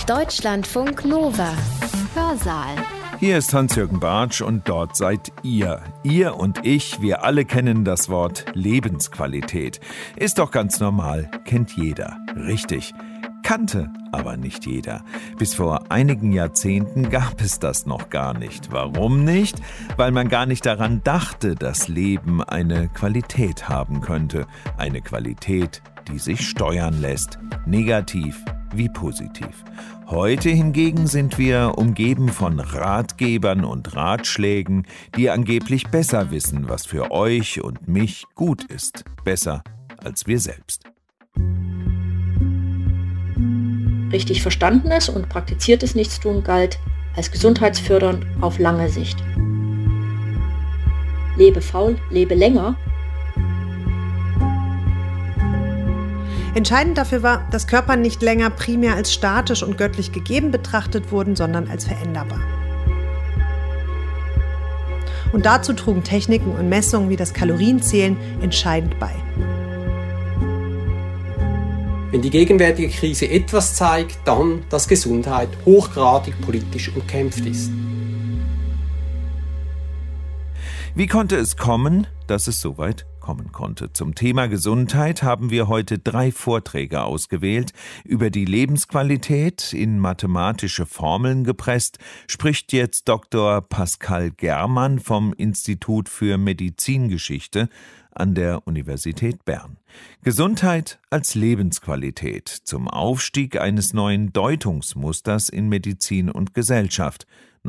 Deutschlandfunk Nova. Hörsaal. Hier ist Hans-Jürgen Bartsch und dort seid ihr. Ihr und ich, wir alle kennen das Wort Lebensqualität. Ist doch ganz normal, kennt jeder. Richtig. Kannte aber nicht jeder. Bis vor einigen Jahrzehnten gab es das noch gar nicht. Warum nicht? Weil man gar nicht daran dachte, dass Leben eine Qualität haben könnte. Eine Qualität, die sich steuern lässt. Negativ wie positiv. Heute hingegen sind wir umgeben von Ratgebern und Ratschlägen, die angeblich besser wissen, was für euch und mich gut ist. Besser als wir selbst. Richtig verstandenes und praktiziertes Nichtstun galt als gesundheitsfördernd auf lange Sicht. Lebe faul, lebe länger. Entscheidend dafür war, dass Körper nicht länger primär als statisch und göttlich gegeben betrachtet wurden, sondern als veränderbar. Und dazu trugen Techniken und Messungen wie das Kalorienzählen entscheidend bei. Wenn die gegenwärtige Krise etwas zeigt, dann, dass Gesundheit hochgradig politisch umkämpft ist. Wie konnte es kommen, dass es so weit kommen konnte? Zum Thema Gesundheit haben wir heute 3 Vorträge ausgewählt. Über die Lebensqualität in mathematische Formeln gepresst spricht jetzt Dr. Pascal Germann vom Institut für Medizingeschichte an der Universität Bern. Gesundheit als Lebensqualität zum Aufstieg eines neuen Deutungsmusters in Medizin und Gesellschaft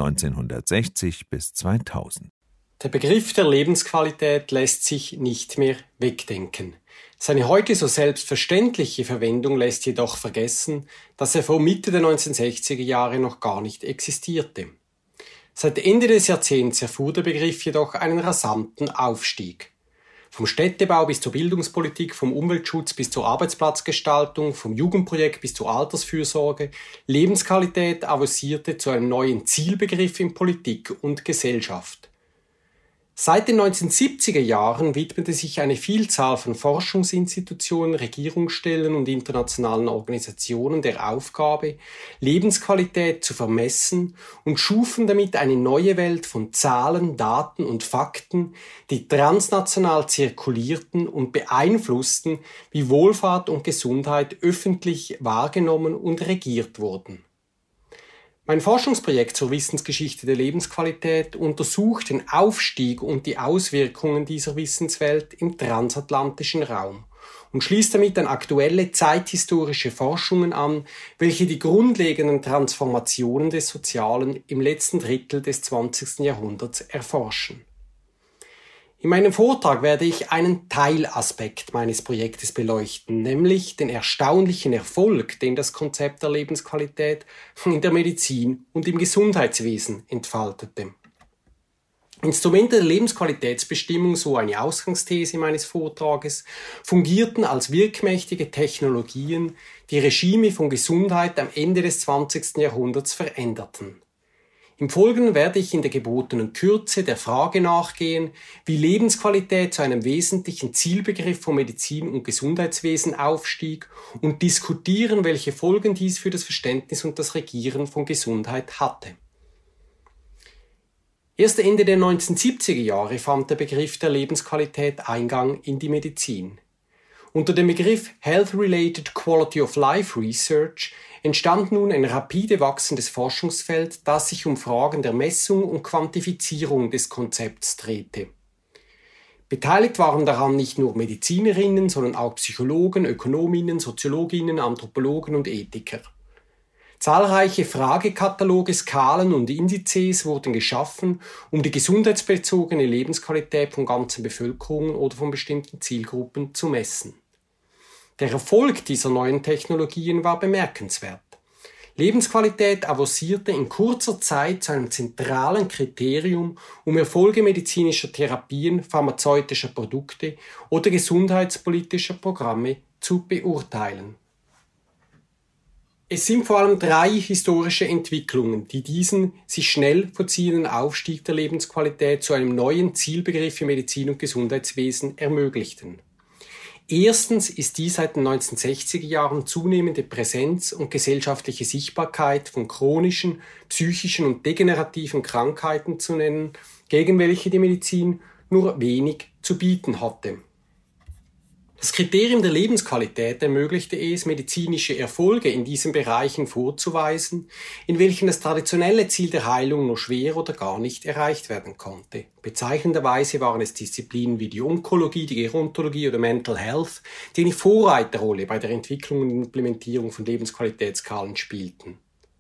1960 bis 2000. Der Begriff der Lebensqualität lässt sich nicht mehr wegdenken. Seine heute so selbstverständliche Verwendung lässt jedoch vergessen, dass er vor Mitte der 1960er Jahre noch gar nicht existierte. Seit Ende des Jahrzehnts erfuhr der Begriff jedoch einen rasanten Aufstieg. Vom Städtebau bis zur Bildungspolitik, vom Umweltschutz bis zur Arbeitsplatzgestaltung, vom Jugendprojekt bis zur Altersfürsorge, Lebensqualität avancierte zu einem neuen Zielbegriff in Politik und Gesellschaft. Seit den 1970er Jahren widmete sich eine Vielzahl von Forschungsinstitutionen, Regierungsstellen und internationalen Organisationen der Aufgabe, Lebensqualität zu vermessen und schufen damit eine neue Welt von Zahlen, Daten und Fakten, die transnational zirkulierten und beeinflussten, wie Wohlfahrt und Gesundheit öffentlich wahrgenommen und regiert wurden. Mein Forschungsprojekt zur Wissensgeschichte der Lebensqualität untersucht den Aufstieg und die Auswirkungen dieser Wissenswelt im transatlantischen Raum und schließt damit an aktuelle zeithistorische Forschungen an, welche die grundlegenden Transformationen des Sozialen im letzten Drittel des 20. Jahrhunderts erforschen. In meinem Vortrag werde ich einen Teilaspekt meines Projektes beleuchten, nämlich den erstaunlichen Erfolg, den das Konzept der Lebensqualität in der Medizin und im Gesundheitswesen entfaltete. Instrumente der Lebensqualitätsbestimmung, so eine Ausgangsthese meines Vortrages, fungierten als wirkmächtige Technologien, die Regime von Gesundheit am Ende des 20. Jahrhunderts veränderten. Im Folgenden werde ich in der gebotenen Kürze der Frage nachgehen, wie Lebensqualität zu einem wesentlichen Zielbegriff von Medizin und Gesundheitswesen aufstieg und diskutieren, welche Folgen dies für das Verständnis und das Regieren von Gesundheit hatte. Erst Ende der 1970er Jahre fand der Begriff der Lebensqualität Eingang in die Medizin. Unter dem Begriff Health-Related Quality of Life Research entstand nun ein rapide wachsendes Forschungsfeld, das sich um Fragen der Messung und Quantifizierung des Konzepts drehte. Beteiligt waren daran nicht nur Medizinerinnen, sondern auch Psychologen, Ökonominnen, Soziologinnen, Anthropologen und Ethiker. Zahlreiche Fragekataloge, Skalen und Indizes wurden geschaffen, um die gesundheitsbezogene Lebensqualität von ganzen Bevölkerungen oder von bestimmten Zielgruppen zu messen. Der Erfolg dieser neuen Technologien war bemerkenswert. Lebensqualität avancierte in kurzer Zeit zu einem zentralen Kriterium, um Erfolge medizinischer Therapien, pharmazeutischer Produkte oder gesundheitspolitischer Programme zu beurteilen. Es sind vor allem 3 historische Entwicklungen, die diesen sich schnell vollziehenden Aufstieg der Lebensqualität zu einem neuen Zielbegriff im Medizin- und Gesundheitswesen ermöglichten. Erstens ist die seit den 1960er Jahren zunehmende Präsenz und gesellschaftliche Sichtbarkeit von chronischen, psychischen und degenerativen Krankheiten zu nennen, gegen welche die Medizin nur wenig zu bieten hatte. Das Kriterium der Lebensqualität ermöglichte es, medizinische Erfolge in diesen Bereichen vorzuweisen, in welchen das traditionelle Ziel der Heilung nur schwer oder gar nicht erreicht werden konnte. Bezeichnenderweise waren es Disziplinen wie die Onkologie, die Gerontologie oder Mental Health, die eine Vorreiterrolle bei der Entwicklung und Implementierung von Lebensqualitätsskalen spielten.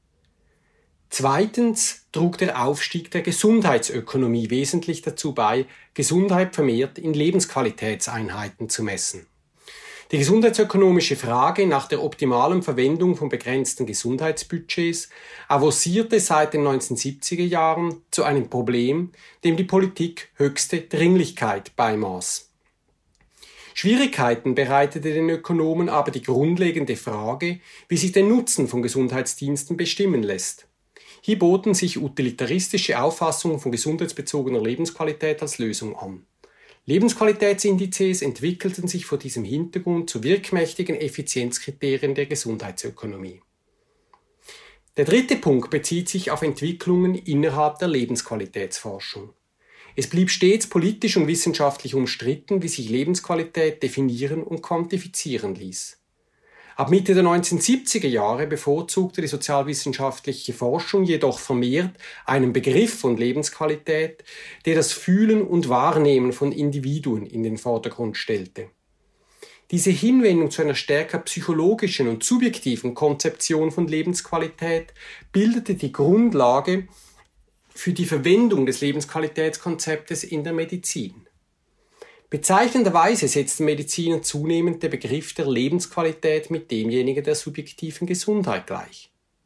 Zweitens trug der Aufstieg der Gesundheitsökonomie wesentlich dazu bei, Gesundheit vermehrt in Lebensqualitätseinheiten zu messen. Die gesundheitsökonomische Frage nach der optimalen Verwendung von begrenzten Gesundheitsbudgets avancierte seit den 1970er Jahren zu einem Problem, dem die Politik höchste Dringlichkeit beimaß. Schwierigkeiten bereitete den Ökonomen aber die grundlegende Frage, wie sich der Nutzen von Gesundheitsdiensten bestimmen lässt. Hier boten sich utilitaristische Auffassungen von gesundheitsbezogener Lebensqualität als Lösung an. Lebensqualitätsindizes entwickelten sich vor diesem Hintergrund zu wirkmächtigen Effizienzkriterien der Gesundheitsökonomie. Der dritte Punkt bezieht sich auf Entwicklungen innerhalb der Lebensqualitätsforschung. Es blieb stets politisch und wissenschaftlich umstritten, wie sich Lebensqualität definieren und quantifizieren ließ. Ab Mitte der 1970er Jahre bevorzugte die sozialwissenschaftliche Forschung jedoch vermehrt einen Begriff von Lebensqualität, der das Fühlen und Wahrnehmen von Individuen in den Vordergrund stellte. Diese Hinwendung zu einer stärker psychologischen und subjektiven Konzeption von Lebensqualität bildete die Grundlage für die Verwendung des Lebensqualitätskonzeptes in der Medizin. Bezeichnenderweise setzten Mediziner zunehmend den Begriff der Lebensqualität mit demjenigen der subjektiven Gesundheit gleich.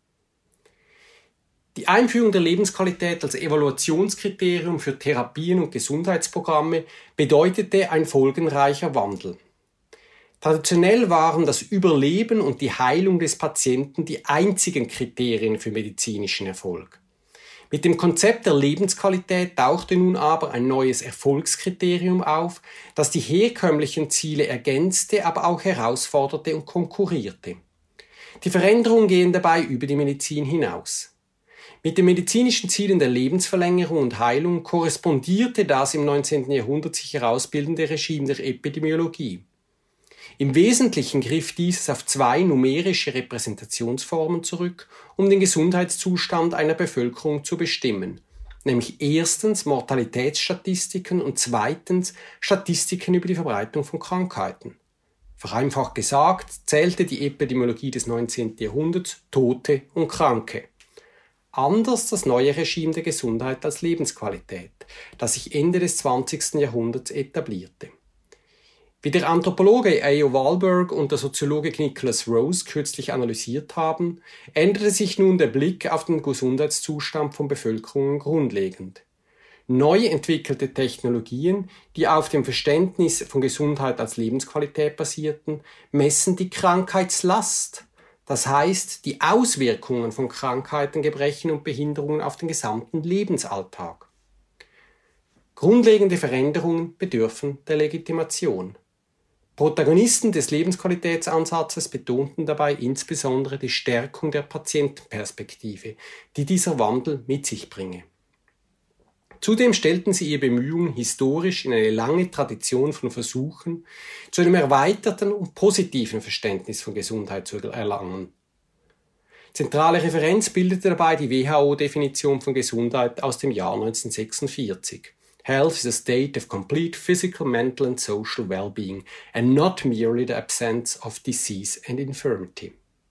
Die Einführung der Lebensqualität als Evaluationskriterium für Therapien und Gesundheitsprogramme bedeutete ein folgenreicher Wandel. Traditionell waren das Überleben und die Heilung des Patienten die einzigen Kriterien für medizinischen Erfolg. Mit dem Konzept der Lebensqualität tauchte nun aber ein neues Erfolgskriterium auf, das die herkömmlichen Ziele ergänzte, aber auch herausforderte und konkurrierte. Die Veränderungen gehen dabei über die Medizin hinaus. Mit den medizinischen Zielen der Lebensverlängerung und Heilung korrespondierte das im 19. Jahrhundert sich herausbildende Regime der Epidemiologie. Im Wesentlichen griff dieses auf zwei numerische Repräsentationsformen zurück, um den Gesundheitszustand einer Bevölkerung zu bestimmen, nämlich erstens Mortalitätsstatistiken und zweitens Statistiken über die Verbreitung von Krankheiten. Vereinfacht gesagt zählte die Epidemiologie des 19. Jahrhunderts Tote und Kranke. Anders das neue Regime der Gesundheit als Lebensqualität, das sich Ende des 20. Jahrhunderts etablierte. Wie der Anthropologe A.O. Wahlberg und der Soziologe Nicholas Rose kürzlich analysiert haben, änderte sich nun der Blick auf den Gesundheitszustand von Bevölkerungen grundlegend. Neu entwickelte Technologien, die auf dem Verständnis von Gesundheit als Lebensqualität basierten, messen die Krankheitslast, das heißt die Auswirkungen von Krankheiten, Gebrechen und Behinderungen auf den gesamten Lebensalltag. Grundlegende Veränderungen bedürfen der Legitimation. Protagonisten des Lebensqualitätsansatzes betonten dabei insbesondere die Stärkung der Patientenperspektive, die dieser Wandel mit sich bringe. Zudem stellten sie ihre Bemühungen historisch in eine lange Tradition von Versuchen, zu einem erweiterten und positiven Verständnis von Gesundheit zu erlangen. Zentrale Referenz bildete dabei die WHO-Definition von Gesundheit aus dem Jahr 1946. Health is a state of complete physical, mental and social well-being and not merely the absence of disease and infirmity.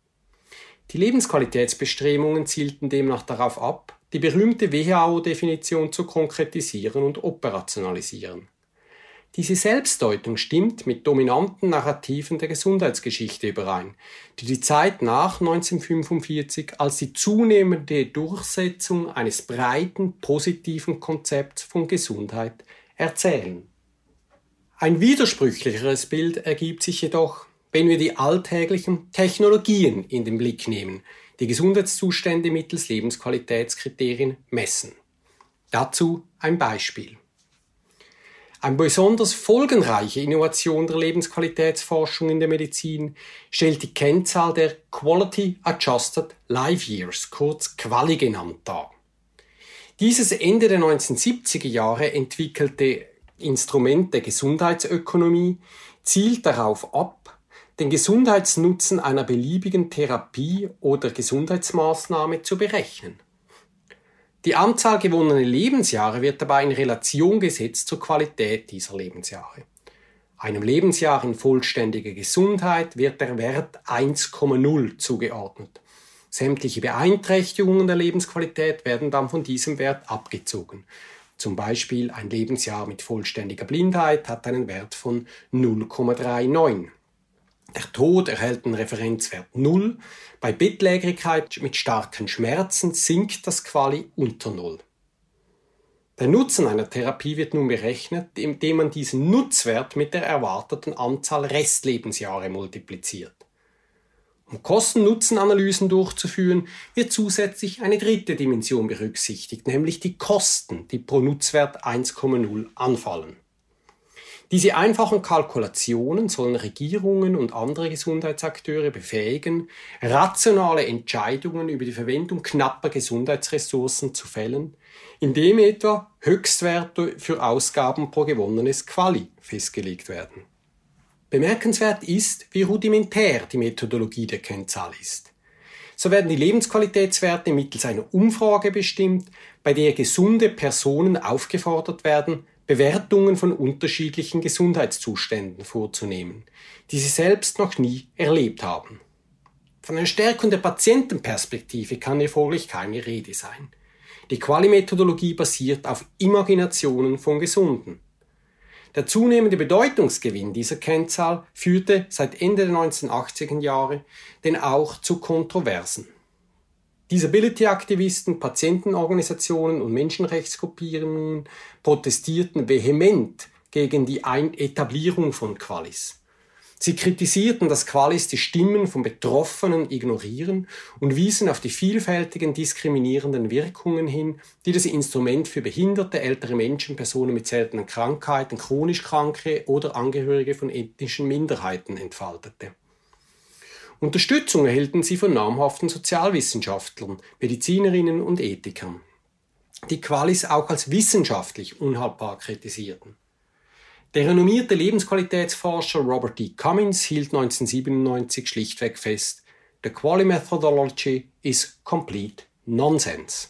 Die Lebensqualitätsbestrebungen zielten demnach darauf ab, die berühmte WHO-Definition zu konkretisieren und operationalisieren. Diese Selbstdeutung stimmt mit dominanten Narrativen der Gesundheitsgeschichte überein, die die Zeit nach 1945 als die zunehmende Durchsetzung eines breiten, positiven Konzepts von Gesundheit erzählen. Ein widersprüchlicheres Bild ergibt sich jedoch, wenn wir die alltäglichen Technologien in den Blick nehmen, die Gesundheitszustände mittels Lebensqualitätskriterien messen. Dazu ein Beispiel. Eine besonders folgenreiche Innovation der Lebensqualitätsforschung in der Medizin stellt die Kennzahl der Quality Adjusted Life Years, kurz QALY genannt, dar. Dieses Ende der 1970er Jahre entwickelte Instrument der Gesundheitsökonomie zielt darauf ab, den Gesundheitsnutzen einer beliebigen Therapie oder Gesundheitsmaßnahme zu berechnen. Die Anzahl gewonnener Lebensjahre wird dabei in Relation gesetzt zur Qualität dieser Lebensjahre. Einem Lebensjahr in vollständiger Gesundheit wird der Wert 1,0 zugeordnet. Sämtliche Beeinträchtigungen der Lebensqualität werden dann von diesem Wert abgezogen. Zum Beispiel ein Lebensjahr mit vollständiger Blindheit hat einen Wert von 0,39. Der Tod erhält einen Referenzwert 0. Bei Bettlägerigkeit mit starken Schmerzen sinkt das QALY unter 0. Der Nutzen einer Therapie wird nun berechnet, indem man diesen Nutzwert mit der erwarteten Anzahl Restlebensjahre multipliziert. Um Kosten-Nutzen-Analysen durchzuführen, wird zusätzlich eine dritte Dimension berücksichtigt, nämlich die Kosten, die pro Nutzwert 1,0 anfallen. Diese einfachen Kalkulationen sollen Regierungen und andere Gesundheitsakteure befähigen, rationale Entscheidungen über die Verwendung knapper Gesundheitsressourcen zu fällen, indem etwa Höchstwerte für Ausgaben pro gewonnenes QALY festgelegt werden. Bemerkenswert ist, wie rudimentär die Methodologie der Kennzahl ist. So werden die Lebensqualitätswerte mittels einer Umfrage bestimmt, bei der gesunde Personen aufgefordert werden, Bewertungen von unterschiedlichen Gesundheitszuständen vorzunehmen, die sie selbst noch nie erlebt haben. Von einer Stärkung der Patientenperspektive kann hier folglich keine Rede sein. Die QALY-Methodologie basiert auf Imaginationen von Gesunden. Der zunehmende Bedeutungsgewinn dieser Kennzahl führte seit Ende der 1980er Jahre denn auch zu Kontroversen. Disability-Aktivisten, Patientenorganisationen und Menschenrechtsgruppierungen protestierten vehement gegen die Etablierung von QALYs. Sie kritisierten, dass QALYs die Stimmen von Betroffenen ignorieren und wiesen auf die vielfältigen diskriminierenden Wirkungen hin, die das Instrument für behinderte ältere Menschen, Personen mit seltenen Krankheiten, chronisch Kranke oder Angehörige von ethnischen Minderheiten entfaltete. Unterstützung erhielten sie von namhaften Sozialwissenschaftlern, Medizinerinnen und Ethikern, die QALYs auch als wissenschaftlich unhaltbar kritisierten. Der renommierte Lebensqualitätsforscher Robert D. Cummins hielt 1997 schlichtweg fest: The QALY methodology is complete nonsense.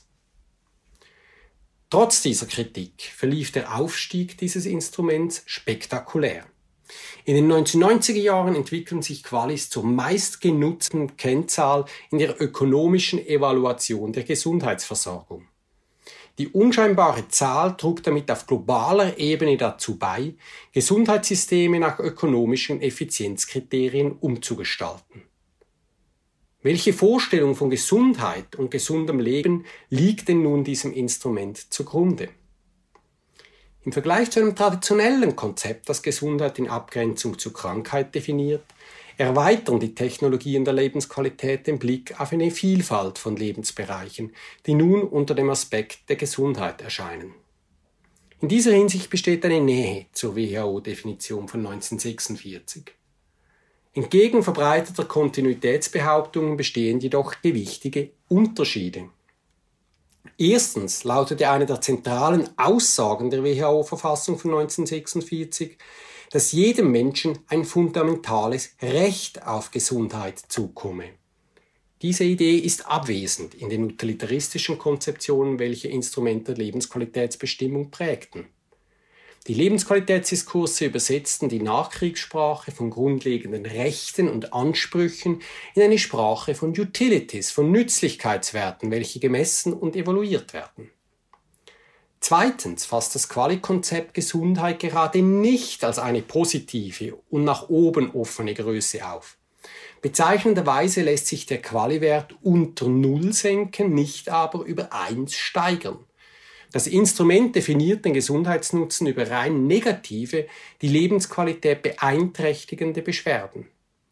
Trotz dieser Kritik verlief der Aufstieg dieses Instruments spektakulär. In den 1990er Jahren entwickelten sich QALYs zur meistgenutzten Kennzahl in der ökonomischen Evaluation der Gesundheitsversorgung. Die unscheinbare Zahl trug damit auf globaler Ebene dazu bei, Gesundheitssysteme nach ökonomischen Effizienzkriterien umzugestalten. Welche Vorstellung von Gesundheit und gesundem Leben liegt denn nun diesem Instrument zugrunde? Im Vergleich zu einem traditionellen Konzept, das Gesundheit in Abgrenzung zur Krankheit definiert, erweitern die Technologien der Lebensqualität den Blick auf eine Vielfalt von Lebensbereichen, die nun unter dem Aspekt der Gesundheit erscheinen. In dieser Hinsicht besteht eine Nähe zur WHO-Definition von 1946. Entgegen verbreiteter Kontinuitätsbehauptungen bestehen jedoch gewichtige Unterschiede. Erstens lautete eine der zentralen Aussagen der WHO-Verfassung von 1946, dass jedem Menschen ein fundamentales Recht auf Gesundheit zukomme. Diese Idee ist abwesend in den utilitaristischen Konzeptionen, welche Instrumente der Lebensqualitätsbestimmung prägten. Die Lebensqualitätsdiskurse übersetzten die Nachkriegssprache von grundlegenden Rechten und Ansprüchen in eine Sprache von Utilities, von Nützlichkeitswerten, welche gemessen und evaluiert werden. Zweitens fasst das QALY-Konzept Gesundheit gerade nicht als eine positive und nach oben offene Größe auf. Bezeichnenderweise lässt sich der QALY-Wert unter 0 senken, nicht aber über 1 steigern. Das Instrument definiert den Gesundheitsnutzen über rein negative, die Lebensqualität beeinträchtigende Beschwerden.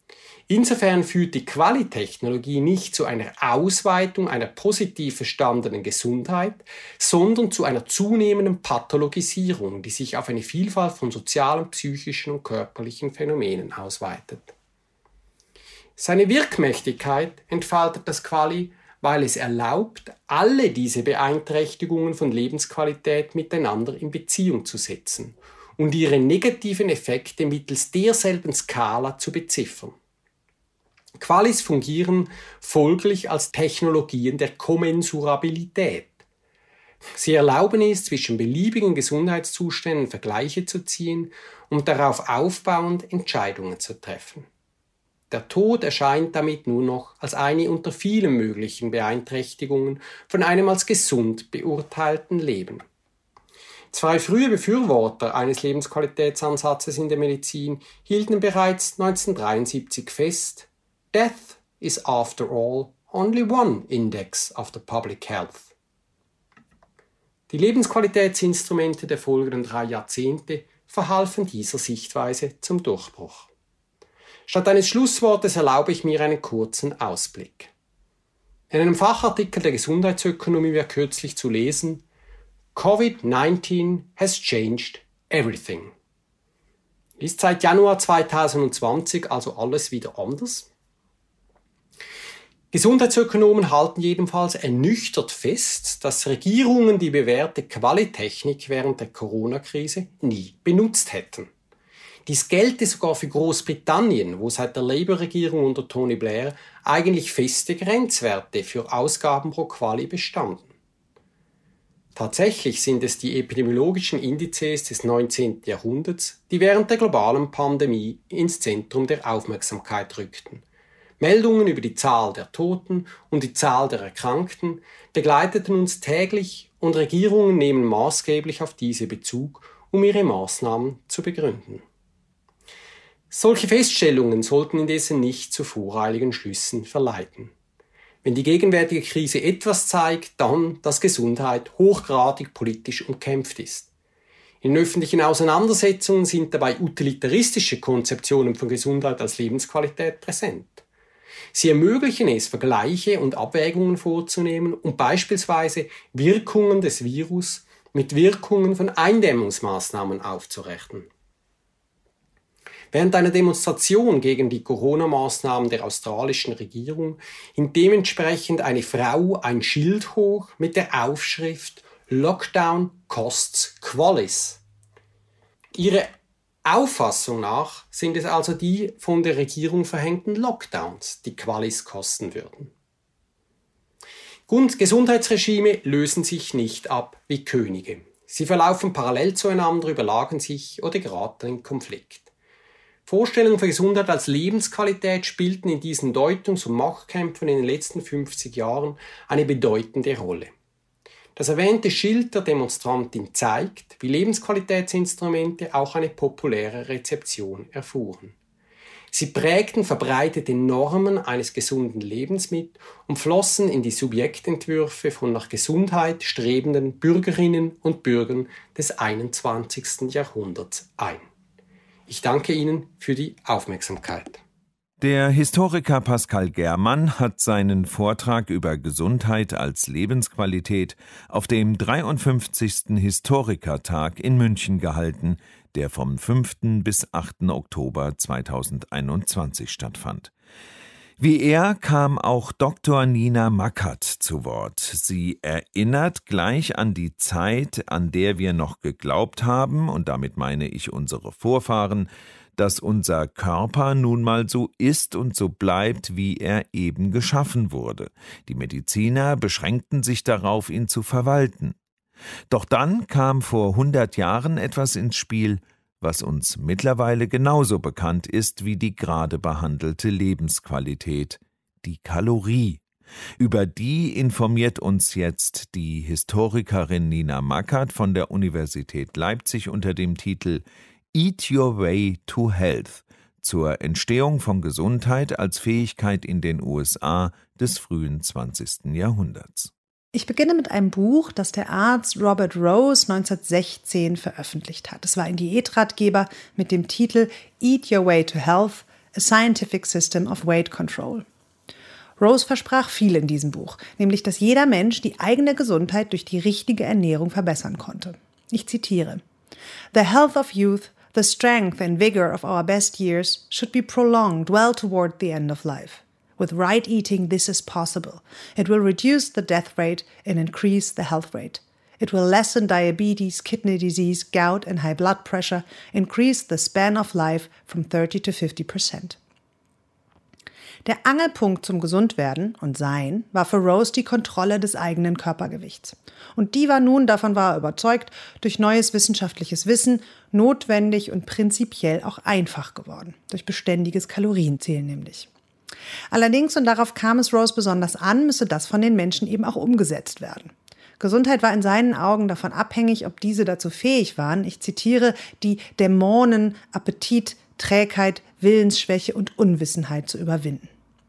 Insofern führt die Quali-Technologie nicht zu einer Ausweitung einer positiv verstandenen Gesundheit, sondern zu einer zunehmenden Pathologisierung, die sich auf eine Vielfalt von sozialen, psychischen und körperlichen Phänomenen ausweitet. Seine Wirkmächtigkeit entfaltet das Quali, weil es erlaubt, alle diese Beeinträchtigungen von Lebensqualität miteinander in Beziehung zu setzen und ihre negativen Effekte mittels derselben Skala zu beziffern. Qualis fungieren folglich als Technologien der Kommensurabilität. Sie erlauben es, zwischen beliebigen Gesundheitszuständen Vergleiche zu ziehen und darauf aufbauend Entscheidungen zu treffen. Der Tod erscheint damit nur noch als eine unter vielen möglichen Beeinträchtigungen von einem als gesund beurteilten Leben. Zwei frühe Befürworter eines Lebensqualitätsansatzes in der Medizin hielten bereits 1973 fest: Death is after all only one index of the public health. Die Lebensqualitätsinstrumente der folgenden 3 Jahrzehnte verhalfen dieser Sichtweise zum Durchbruch. Statt eines Schlusswortes erlaube ich mir einen kurzen Ausblick. In einem Fachartikel der Gesundheitsökonomie war kürzlich zu lesen: COVID-19 has changed everything. Ist seit Januar 2020 also alles wieder anders? Gesundheitsökonomen halten jedenfalls ernüchtert fest, dass Regierungen die bewährte Qualitechnik während der Corona-Krise nie benutzt hätten. Dies gelte sogar für Großbritannien, wo seit der Labour-Regierung unter Tony Blair eigentlich feste Grenzwerte für Ausgaben pro Quali bestanden. Tatsächlich sind es die epidemiologischen Indizes des 19. Jahrhunderts, die während der globalen Pandemie ins Zentrum der Aufmerksamkeit rückten. Meldungen über die Zahl der Toten und die Zahl der Erkrankten begleiteten uns täglich und Regierungen nehmen maßgeblich auf diese Bezug, um ihre Maßnahmen zu begründen. Solche Feststellungen sollten indessen nicht zu voreiligen Schlüssen verleiten. Wenn die gegenwärtige Krise etwas zeigt, dann, dass Gesundheit hochgradig politisch umkämpft ist. In öffentlichen Auseinandersetzungen sind dabei utilitaristische Konzeptionen von Gesundheit als Lebensqualität präsent. Sie ermöglichen es, Vergleiche und Abwägungen vorzunehmen und beispielsweise Wirkungen des Virus mit Wirkungen von Eindämmungsmaßnahmen aufzurechnen. Während einer Demonstration gegen die Corona-Maßnahmen der australischen Regierung hing dementsprechend eine Frau ein Schild hoch mit der Aufschrift "Lockdown costs Qualis". Ihre Auffassung nach sind es also die von der Regierung verhängten Lockdowns, die Qualis kosten würden. Gesundheitsregime lösen sich nicht ab wie Könige. Sie verlaufen parallel zueinander, überlagern sich oder geraten in Konflikt. Vorstellungen von Gesundheit als Lebensqualität spielten in diesen Deutungs- und Machtkämpfen in den letzten 50 Jahren eine bedeutende Rolle. Das erwähnte Schild der Demonstrantin zeigt, wie Lebensqualitätsinstrumente auch eine populäre Rezeption erfuhren. Sie prägten verbreitete Normen eines gesunden Lebens mit und flossen in die Subjektentwürfe von nach Gesundheit strebenden Bürgerinnen und Bürgern des 21. Jahrhunderts ein. Ich danke Ihnen für die Aufmerksamkeit. Der Historiker Pascal Germann hat seinen Vortrag über Gesundheit als Lebensqualität auf dem 53. Historikertag in München gehalten, der vom 5. bis 8. Oktober 2021 stattfand. Wie er kam auch Dr. Nina Mackert zu Wort. Sie erinnert gleich an die Zeit, an der wir noch geglaubt haben, und damit meine ich unsere Vorfahren, dass unser Körper nun mal so ist und so bleibt, wie er eben geschaffen wurde. Die Mediziner beschränkten sich darauf, ihn zu verwalten. Doch dann kam vor 100 Jahren etwas ins Spiel, was uns mittlerweile genauso bekannt ist wie die gerade behandelte Lebensqualität, die Kalorie. Über die informiert uns jetzt die Historikerin Nina Mackert von der Universität Leipzig unter dem Titel Eat Your Way to Health zur Entstehung von Gesundheit als Fähigkeit in den USA des frühen 20. Jahrhunderts. Ich beginne mit einem Buch, das der Arzt Robert Rose 1916 veröffentlicht hat. Es war ein Diätratgeber mit dem Titel Eat Your Way to Health, A Scientific System of Weight Control. Rose versprach viel in diesem Buch, nämlich, dass jeder Mensch die eigene Gesundheit durch die richtige Ernährung verbessern konnte. Ich zitiere: "The health of youth, the strength and vigor of our best years should be prolonged well toward the end of life. With right eating, this is possible. It will reduce the death rate and increase the health rate. It will lessen diabetes, kidney disease, gout and high blood pressure, increase the span of life from 30 to 50%. Der Angelpunkt zum Gesundwerden und Sein war für Rose die Kontrolle des eigenen Körpergewichts. Und die war nun, davon war er überzeugt, durch neues wissenschaftliches Wissen notwendig und prinzipiell auch einfach geworden. Durch beständiges Kalorienzählen nämlich. Allerdings, und darauf kam es Rose besonders an, müsse das von den Menschen eben auch umgesetzt werden. Gesundheit war in seinen Augen davon abhängig, ob diese dazu fähig waren, ich zitiere, die Dämonen, Appetit, Trägheit, Willensschwäche und Unwissenheit zu überwinden.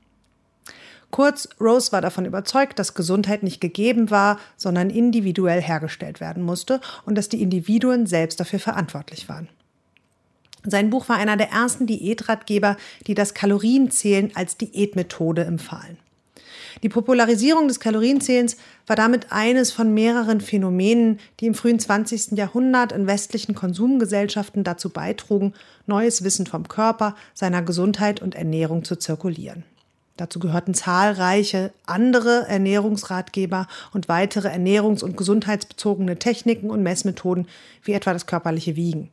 Kurz, Rose war davon überzeugt, dass Gesundheit nicht gegeben war, sondern individuell hergestellt werden musste und dass die Individuen selbst dafür verantwortlich waren. Sein Buch war einer der ersten Diätratgeber, die das Kalorienzählen als Diätmethode empfahlen. Die Popularisierung des Kalorienzählens war damit eines von mehreren Phänomenen, die im frühen 20. Jahrhundert in westlichen Konsumgesellschaften dazu beitrugen, neues Wissen vom Körper, seiner Gesundheit und Ernährung zu zirkulieren. Dazu gehörten zahlreiche andere Ernährungsratgeber und weitere ernährungs- und gesundheitsbezogene Techniken und Messmethoden, wie etwa das körperliche Wiegen.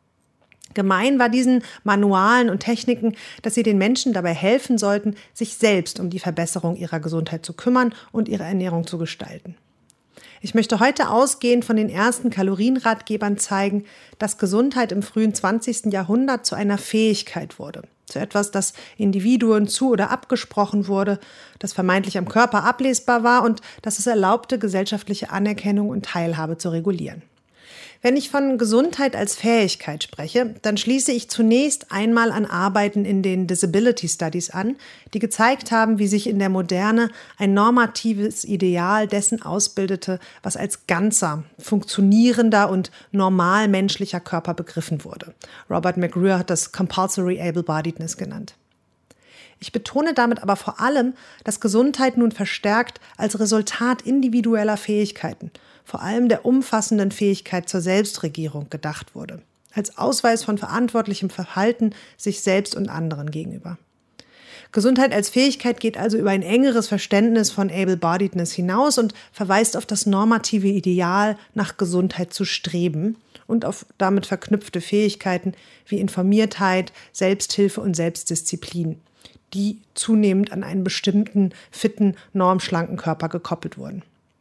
Gemein war diesen Manualen und Techniken, dass sie den Menschen dabei helfen sollten, sich selbst um die Verbesserung ihrer Gesundheit zu kümmern und ihre Ernährung zu gestalten. Ich möchte heute ausgehend von den ersten Kalorienratgebern zeigen, dass Gesundheit im frühen 20. Jahrhundert zu einer Fähigkeit wurde, zu etwas, das Individuen zu- oder abgesprochen wurde, das vermeintlich am Körper ablesbar war und das es erlaubte, gesellschaftliche Anerkennung und Teilhabe zu regulieren. Wenn ich von Gesundheit als Fähigkeit spreche, dann schließe ich zunächst einmal an Arbeiten in den Disability Studies an, die gezeigt haben, wie sich in der Moderne ein normatives Ideal dessen ausbildete, was als ganzer, funktionierender und normal menschlicher Körper begriffen wurde. Robert McGrew hat das Compulsory Able-Bodiedness genannt. Ich betone damit aber vor allem, dass Gesundheit nun verstärkt als Resultat individueller Fähigkeiten, vor allem der umfassenden Fähigkeit zur Selbstregierung gedacht wurde, als Ausweis von verantwortlichem Verhalten sich selbst und anderen gegenüber. Gesundheit als Fähigkeit geht also über ein engeres Verständnis von Able-Bodiedness hinaus und verweist auf das normative Ideal, nach Gesundheit zu streben und auf damit verknüpfte Fähigkeiten wie Informiertheit, Selbsthilfe und Selbstdisziplin, die zunehmend an einen bestimmten, fitten, normschlanken Körper gekoppelt wurden.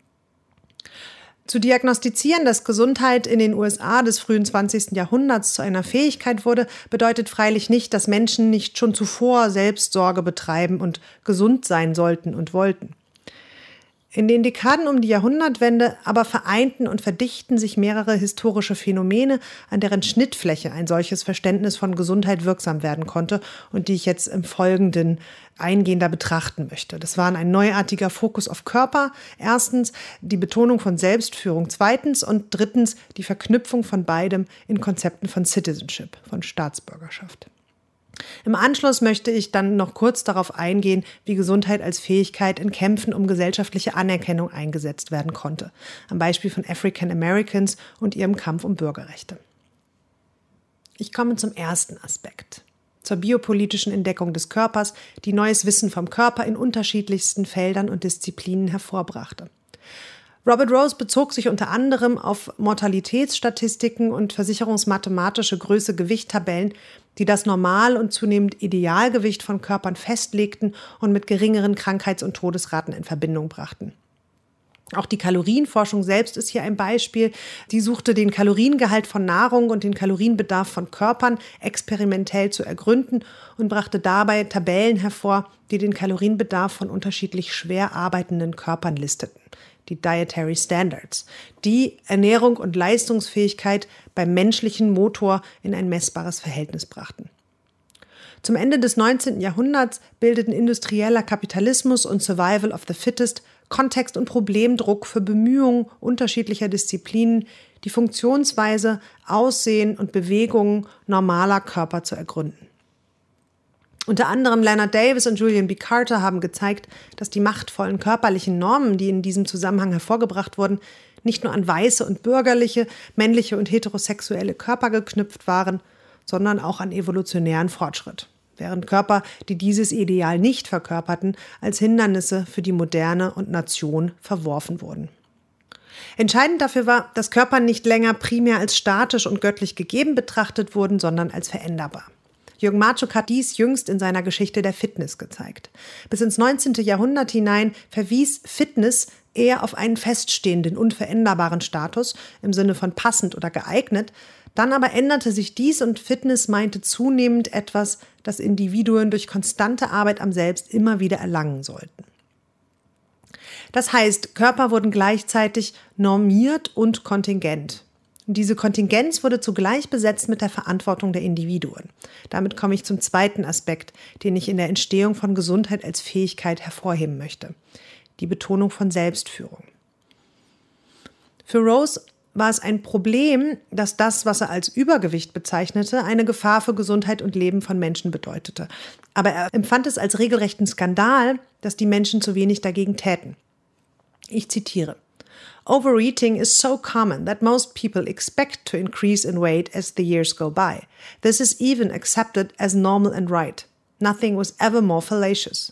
Zu diagnostizieren, dass Gesundheit in den USA des frühen 20. Jahrhunderts zu einer Fähigkeit wurde, bedeutet freilich nicht, dass Menschen nicht schon zuvor Selbstsorge betreiben und gesund sein sollten und wollten. In den Dekaden um die Jahrhundertwende aber vereinten und verdichten sich mehrere historische Phänomene, an deren Schnittfläche ein solches Verständnis von Gesundheit wirksam werden konnte und die ich jetzt im Folgenden eingehender betrachten möchte. Das waren ein neuartiger Fokus auf Körper, erstens die Betonung von Selbstführung, zweitens und drittens die Verknüpfung von beidem in Konzepten von Citizenship, von Staatsbürgerschaft. Im Anschluss möchte ich dann noch kurz darauf eingehen, wie Gesundheit als Fähigkeit in Kämpfen um gesellschaftliche Anerkennung eingesetzt werden konnte, am Beispiel von African Americans und ihrem Kampf um Bürgerrechte. Ich komme zum ersten Aspekt, zur biopolitischen Entdeckung des Körpers, die neues Wissen vom Körper in unterschiedlichsten Feldern und Disziplinen hervorbrachte. Robert Rose bezog sich unter anderem auf Mortalitätsstatistiken und versicherungsmathematische Größe-Gewicht-Tabellen, die das Normal- und zunehmend Idealgewicht von Körpern festlegten und mit geringeren Krankheits- und Todesraten in Verbindung brachten. Auch die Kalorienforschung selbst ist hier ein Beispiel. Die suchte den Kaloriengehalt von Nahrung und den Kalorienbedarf von Körpern experimentell zu ergründen und brachte dabei Tabellen hervor, die den Kalorienbedarf von unterschiedlich schwer arbeitenden Körpern listeten. Die Dietary Standards, die Ernährung und Leistungsfähigkeit beim menschlichen Motor in ein messbares Verhältnis brachten. Zum Ende des 19. Jahrhunderts bildeten industrieller Kapitalismus und Survival of the Fittest Kontext- und Problemdruck für Bemühungen unterschiedlicher Disziplinen, die Funktionsweise, Aussehen und Bewegungen normaler Körper zu ergründen. Unter anderem Leonard Davis und Julian B. Carter haben gezeigt, dass die machtvollen körperlichen Normen, die in diesem Zusammenhang hervorgebracht wurden, nicht nur an weiße und bürgerliche, männliche und heterosexuelle Körper geknüpft waren, sondern auch an evolutionären Fortschritt, während Körper, die dieses Ideal nicht verkörperten, als Hindernisse für die Moderne und Nation verworfen wurden. Entscheidend dafür war, dass Körper nicht länger primär als statisch und göttlich gegeben betrachtet wurden, sondern als veränderbar. Jürgen Marczuk hat dies jüngst in seiner Geschichte der Fitness gezeigt. Bis ins 19. Jahrhundert hinein verwies Fitness eher auf einen feststehenden, unveränderbaren Status im Sinne von passend oder geeignet. Dann aber änderte sich dies und Fitness meinte zunehmend etwas, das Individuen durch konstante Arbeit am Selbst immer wieder erlangen sollten. Das heißt, Körper wurden gleichzeitig normiert und kontingent. Und diese Kontingenz wurde zugleich besetzt mit der Verantwortung der Individuen. Damit komme ich zum zweiten Aspekt, den ich in der Entstehung von Gesundheit als Fähigkeit hervorheben möchte: die Betonung von Selbstführung. Für Rose war es ein Problem, dass das, was er als Übergewicht bezeichnete, eine Gefahr für Gesundheit und Leben von Menschen bedeutete. Aber er empfand es als regelrechten Skandal, dass die Menschen zu wenig dagegen täten. Ich zitiere: Overeating is so common that most people expect to increase in weight as the years go by. This is even accepted as normal and right. Nothing was ever more fallacious.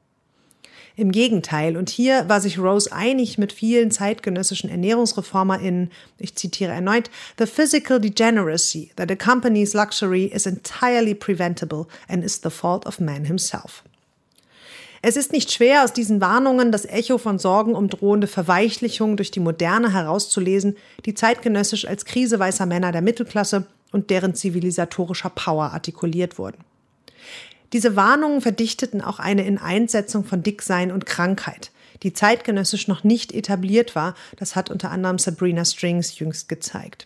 Im Gegenteil, und hier war sich Rose einig mit vielen zeitgenössischen ErnährungsreformerInnen, ich zitiere erneut: The physical degeneracy that accompanies luxury is entirely preventable and is the fault of man himself. Es ist nicht schwer, aus diesen Warnungen das Echo von Sorgen um drohende Verweichlichung durch die Moderne herauszulesen, die zeitgenössisch als Krise weißer Männer der Mittelklasse und deren zivilisatorischer Power artikuliert wurden. Diese Warnungen verdichteten auch eine Ineinsetzung von Dicksein und Krankheit, die zeitgenössisch noch nicht etabliert war. Das hat unter anderem Sabrina Strings jüngst gezeigt.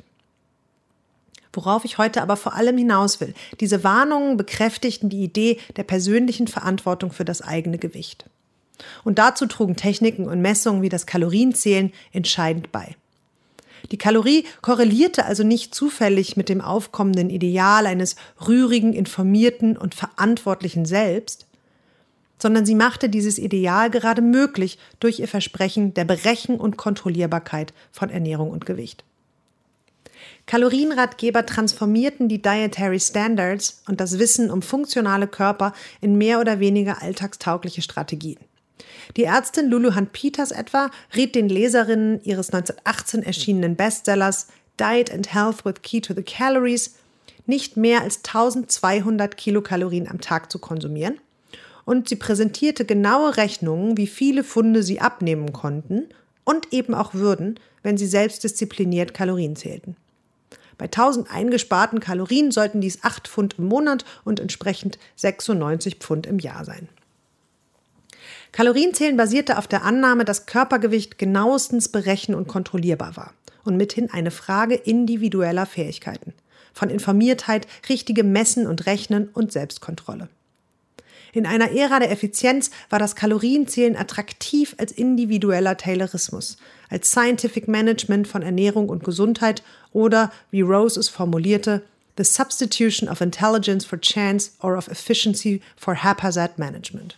Worauf ich heute aber vor allem hinaus will: diese Warnungen bekräftigten die Idee der persönlichen Verantwortung für das eigene Gewicht. Und dazu trugen Techniken und Messungen wie das Kalorienzählen entscheidend bei. Die Kalorie korrelierte also nicht zufällig mit dem aufkommenden Ideal eines rührigen, informierten und verantwortlichen Selbst, sondern sie machte dieses Ideal gerade möglich durch ihr Versprechen der Berechen- und Kontrollierbarkeit von Ernährung und Gewicht. Kalorienratgeber transformierten die Dietary Standards und das Wissen um funktionale Körper in mehr oder weniger alltagstaugliche Strategien. Die Ärztin Lulu Hunt Peters etwa riet den Leserinnen ihres 1918 erschienenen Bestsellers Diet and Health with Key to the Calories, nicht mehr als 1200 Kilokalorien am Tag zu konsumieren, und sie präsentierte genaue Rechnungen, wie viele Pfunde sie abnehmen konnten und eben auch würden, wenn sie selbstdiszipliniert Kalorien zählten. Bei 1000 eingesparten Kalorien sollten dies 8 Pfund im Monat und entsprechend 96 Pfund im Jahr sein. Kalorienzählen basierte auf der Annahme, dass Körpergewicht genauestens berechen- und kontrollierbar war und mithin eine Frage individueller Fähigkeiten, von Informiertheit, richtigem Messen und Rechnen und Selbstkontrolle. In einer Ära der Effizienz war das Kalorienzählen attraktiv als individueller Taylorismus, als Scientific Management von Ernährung und Gesundheit oder, wie Rose es formulierte, the substitution of intelligence for chance or of efficiency for haphazard management.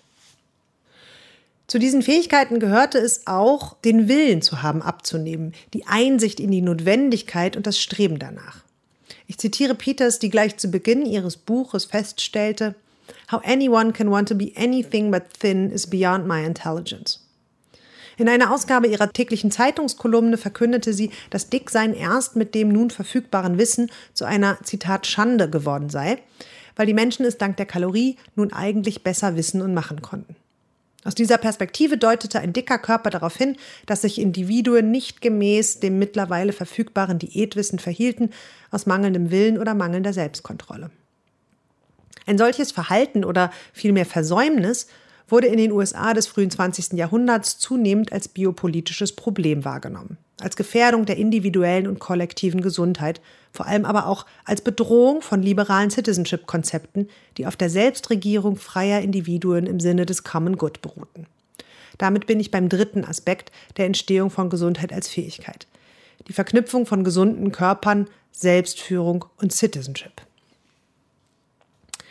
Zu diesen Fähigkeiten gehörte es auch, den Willen zu haben, abzunehmen, die Einsicht in die Notwendigkeit und das Streben danach. Ich zitiere Peters, die gleich zu Beginn ihres Buches feststellte: How anyone can want to be anything but thin is beyond my intelligence. In einer Ausgabe ihrer täglichen Zeitungskolumne verkündete sie, dass Dicksein erst mit dem nun verfügbaren Wissen zu einer, Zitat, Schande geworden sei, weil die Menschen es dank der Kalorie nun eigentlich besser wissen und machen konnten. Aus dieser Perspektive deutete ein dicker Körper darauf hin, dass sich Individuen nicht gemäß dem mittlerweile verfügbaren Diätwissen verhielten, aus mangelndem Willen oder mangelnder Selbstkontrolle. Ein solches Verhalten oder vielmehr Versäumnis wurde in den USA des frühen 20. Jahrhunderts zunehmend als biopolitisches Problem wahrgenommen, als Gefährdung der individuellen und kollektiven Gesundheit, vor allem aber auch als Bedrohung von liberalen Citizenship-Konzepten, die auf der Selbstregierung freier Individuen im Sinne des Common Good beruhten. Damit bin ich beim dritten Aspekt der Entstehung von Gesundheit als Fähigkeit: die Verknüpfung von gesunden Körpern, Selbstführung und Citizenship.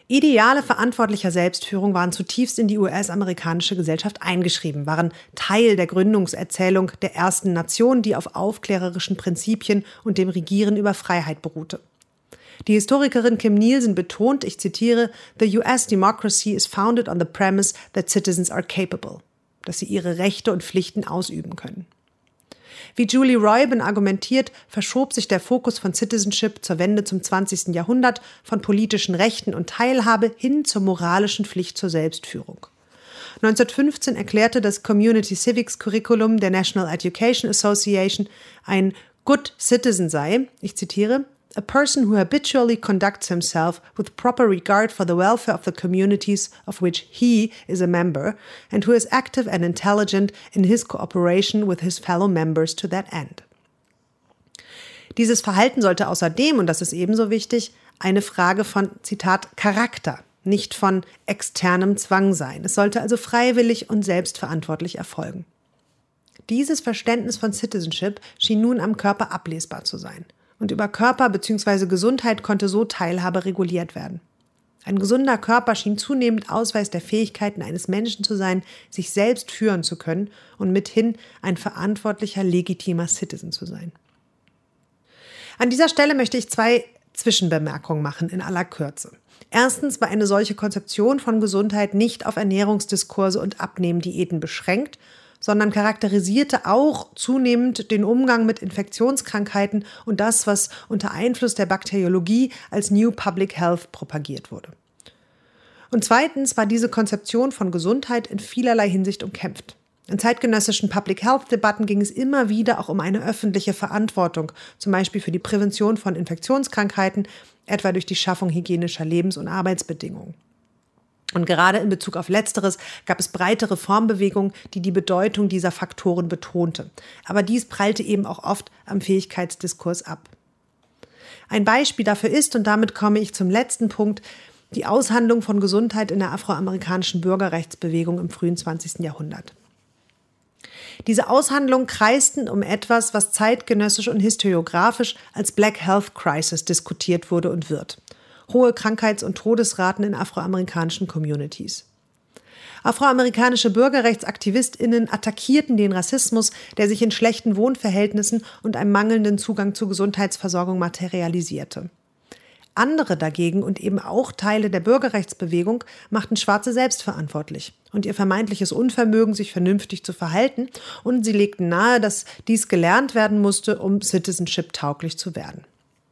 Ideale verantwortlicher Selbstführung waren zutiefst in die US-amerikanische Gesellschaft eingeschrieben, waren Teil der Gründungserzählung der ersten Nation, die auf aufklärerischen Prinzipien und dem Regieren über Freiheit beruhte. Die Historikerin Kim Nielsen betont, ich zitiere, "The US democracy is founded on the premise that citizens are capable", dass sie ihre Rechte und Pflichten ausüben können. Wie Julie Reuben argumentiert, verschob sich der Fokus von Citizenship zur Wende zum 20. Jahrhundert von politischen Rechten und Teilhabe hin zur moralischen Pflicht zur Selbstführung. 1915 erklärte das Community Civics Curriculum der National Education Association, ein Good Citizen sei, ich zitiere, "a person who habitually conducts himself with proper regard for the welfare of the communities of which he is a member and who is active and intelligent in his cooperation with his fellow members to that end." Dieses Verhalten sollte außerdem, und das ist ebenso wichtig, eine Frage von, Zitat, Charakter, nicht von externem Zwang sein. Es sollte also freiwillig und selbstverantwortlich erfolgen. Dieses Verständnis von Citizenship schien nun am Körper ablesbar zu sein. Und über Körper bzw. Gesundheit konnte so Teilhabe reguliert werden. Ein gesunder Körper schien zunehmend Ausweis der Fähigkeiten eines Menschen zu sein, sich selbst führen zu können und mithin ein verantwortlicher, legitimer Citizen zu sein. An dieser Stelle möchte ich 2 Zwischenbemerkungen machen in aller Kürze. Erstens war eine solche Konzeption von Gesundheit nicht auf Ernährungsdiskurse und Abnehmdiäten beschränkt, sondern charakterisierte auch zunehmend den Umgang mit Infektionskrankheiten und das, was unter Einfluss der Bakteriologie als New Public Health propagiert wurde. Und zweitens war diese Konzeption von Gesundheit in vielerlei Hinsicht umkämpft. In zeitgenössischen Public Health-Debatten ging es immer wieder auch um eine öffentliche Verantwortung, zum Beispiel für die Prävention von Infektionskrankheiten, etwa durch die Schaffung hygienischer Lebens- und Arbeitsbedingungen. Und gerade in Bezug auf Letzteres gab es breite Reformbewegungen, die die Bedeutung dieser Faktoren betonte. Aber dies prallte eben auch oft am Fähigkeitsdiskurs ab. Ein Beispiel dafür ist, und damit komme ich zum letzten Punkt, die Aushandlung von Gesundheit in der afroamerikanischen Bürgerrechtsbewegung im frühen 20. Jahrhundert. Diese Aushandlungen kreisten um etwas, was zeitgenössisch und historiografisch als Black Health Crisis diskutiert wurde und wird. Hohe Krankheits- und Todesraten in afroamerikanischen Communities. Afroamerikanische BürgerrechtsaktivistInnen attackierten den Rassismus, der sich in schlechten Wohnverhältnissen und einem mangelnden Zugang zu Gesundheitsversorgung materialisierte. Andere dagegen und eben auch Teile der Bürgerrechtsbewegung machten Schwarze selbstverantwortlich und ihr vermeintliches Unvermögen, sich vernünftig zu verhalten, und sie legten nahe, dass dies gelernt werden musste, um Citizenship-tauglich zu werden.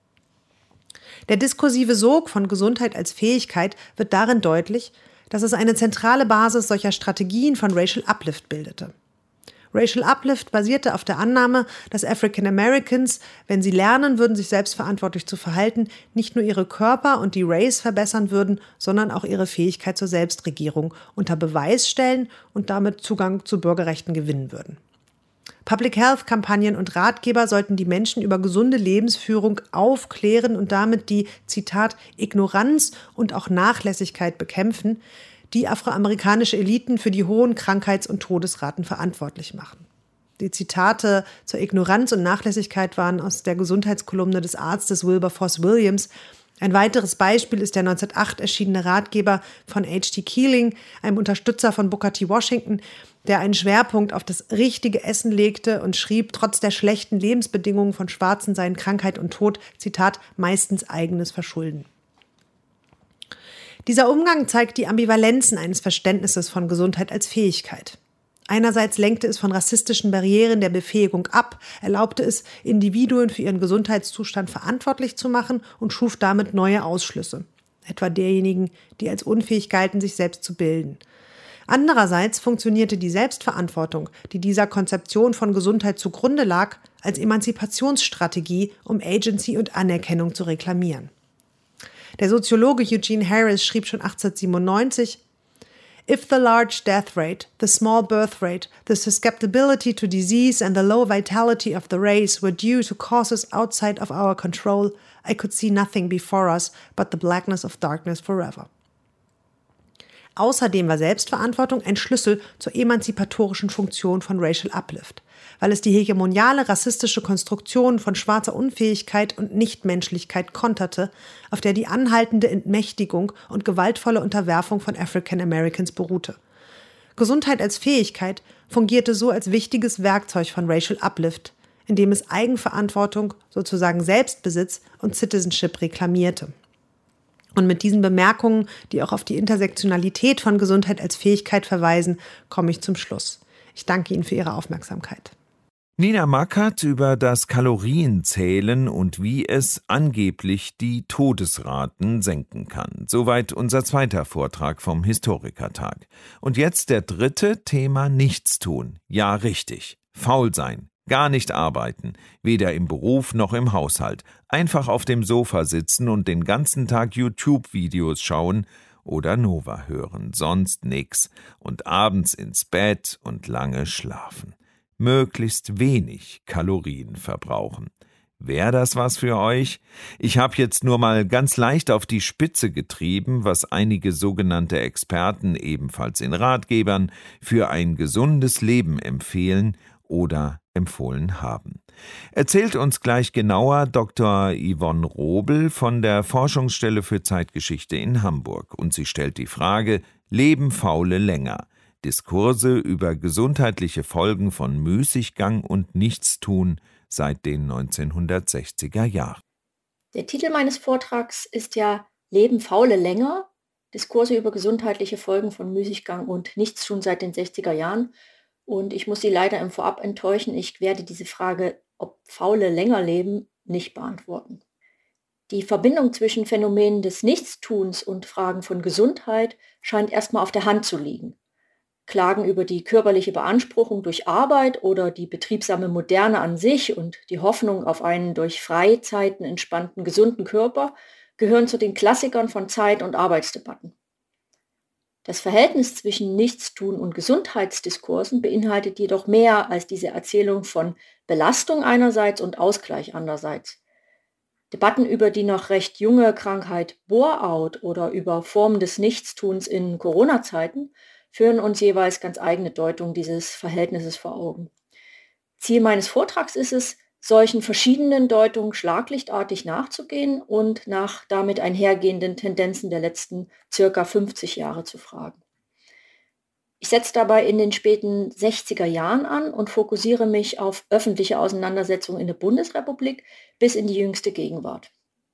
Der diskursive Sog von Gesundheit als Fähigkeit wird darin deutlich, dass es eine zentrale Basis solcher Strategien von Racial Uplift bildete. Racial Uplift basierte auf der Annahme, dass African Americans, wenn sie lernen würden, sich selbstverantwortlich zu verhalten, nicht nur ihre Körper und die Race verbessern würden, sondern auch ihre Fähigkeit zur Selbstregierung unter Beweis stellen und damit Zugang zu Bürgerrechten gewinnen würden. Public Health-Kampagnen und Ratgeber sollten die Menschen über gesunde Lebensführung aufklären und damit die, Zitat, Ignoranz und auch Nachlässigkeit bekämpfen, die afroamerikanische Eliten für die hohen Krankheits- und Todesraten verantwortlich machen. Die Zitate zur Ignoranz und Nachlässigkeit waren aus der Gesundheitskolumne des Arztes Wilberforce Williams. Ein weiteres Beispiel ist der 1908 erschienene Ratgeber von H.T. Keeling, einem Unterstützer von Booker T. Washington, der einen Schwerpunkt auf das richtige Essen legte und schrieb, trotz der schlechten Lebensbedingungen von Schwarzen seien Krankheit und Tod, Zitat, meistens eigenes Verschulden. Dieser Umgang zeigt die Ambivalenzen eines Verständnisses von Gesundheit als Fähigkeit. Einerseits lenkte es von rassistischen Barrieren der Befähigung ab, erlaubte es, Individuen für ihren Gesundheitszustand verantwortlich zu machen und schuf damit neue Ausschlüsse, etwa derjenigen, die als unfähig galten, sich selbst zu bilden. Andererseits funktionierte die Selbstverantwortung, die dieser Konzeption von Gesundheit zugrunde lag, als Emanzipationsstrategie, um Agency und Anerkennung zu reklamieren. Der Soziologe Eugene Harris schrieb schon 1897, "If the large death rate, the small birth rate, the susceptibility to disease and the low vitality of the race were due to causes outside of our control, I could see nothing before us but the blackness of darkness forever." Außerdem war Selbstverantwortung ein Schlüssel zur emanzipatorischen Funktion von Racial Uplift, weil es die hegemoniale rassistische Konstruktion von schwarzer Unfähigkeit und Nichtmenschlichkeit konterte, auf der die anhaltende Entmächtigung und gewaltvolle Unterwerfung von African Americans beruhte. Gesundheit als Fähigkeit fungierte so als wichtiges Werkzeug von Racial Uplift, indem es Eigenverantwortung, sozusagen Selbstbesitz und Citizenship reklamierte. Und mit diesen Bemerkungen, die auch auf die Intersektionalität von Gesundheit als Fähigkeit verweisen, komme ich zum Schluss. Ich danke Ihnen für Ihre Aufmerksamkeit. Nina Mackert über das Kalorienzählen und wie es angeblich die Todesraten senken kann. Soweit unser zweiter Vortrag vom Historikertag. Und jetzt der dritte, Thema Nichtstun. Ja, richtig. Faul sein. Gar nicht arbeiten, weder im Beruf noch im Haushalt. Einfach auf dem Sofa sitzen und den ganzen Tag YouTube-Videos schauen oder Nova hören, sonst nix. Und abends ins Bett und lange schlafen. Möglichst wenig Kalorien verbrauchen. Wäre das was für euch? Ich habe jetzt nur mal ganz leicht auf die Spitze getrieben, was einige sogenannte Experten ebenfalls in Ratgebern für ein gesundes Leben empfehlen oder empfohlen haben. Erzählt uns gleich genauer Dr. Yvonne Robel von der Forschungsstelle für Zeitgeschichte in Hamburg. Und sie stellt die Frage: Leben Faule länger? Diskurse über gesundheitliche Folgen von Müßiggang und Nichtstun seit den 1960er Jahren. Der Titel meines Vortrags ist ja Leben Faule länger? Diskurse über gesundheitliche Folgen von Müßiggang und Nichtstun seit den 60er Jahren. Und ich muss Sie leider im Vorab enttäuschen, ich werde diese Frage, ob Faule länger leben, nicht beantworten. Die Verbindung zwischen Phänomenen des Nichtstuns und Fragen von Gesundheit scheint erstmal auf der Hand zu liegen. Klagen über die körperliche Beanspruchung durch Arbeit oder die betriebsame Moderne an sich und die Hoffnung auf einen durch Freizeiten entspannten, gesunden Körper gehören zu den Klassikern von Zeit- und Arbeitsdebatten. Das Verhältnis zwischen Nichtstun und Gesundheitsdiskursen beinhaltet jedoch mehr als diese Erzählung von Belastung einerseits und Ausgleich andererseits. Debatten über die noch recht junge Krankheit Bore-out oder über Formen des Nichtstuns in Corona-Zeiten führen uns jeweils ganz eigene Deutung dieses Verhältnisses vor Augen. Ziel meines Vortrags ist es, solchen verschiedenen Deutungen schlaglichtartig nachzugehen und nach damit einhergehenden Tendenzen der letzten circa 50 Jahre zu fragen. Ich setze dabei in den späten 60er Jahren an und fokussiere mich auf öffentliche Auseinandersetzungen in der Bundesrepublik bis in die jüngste Gegenwart.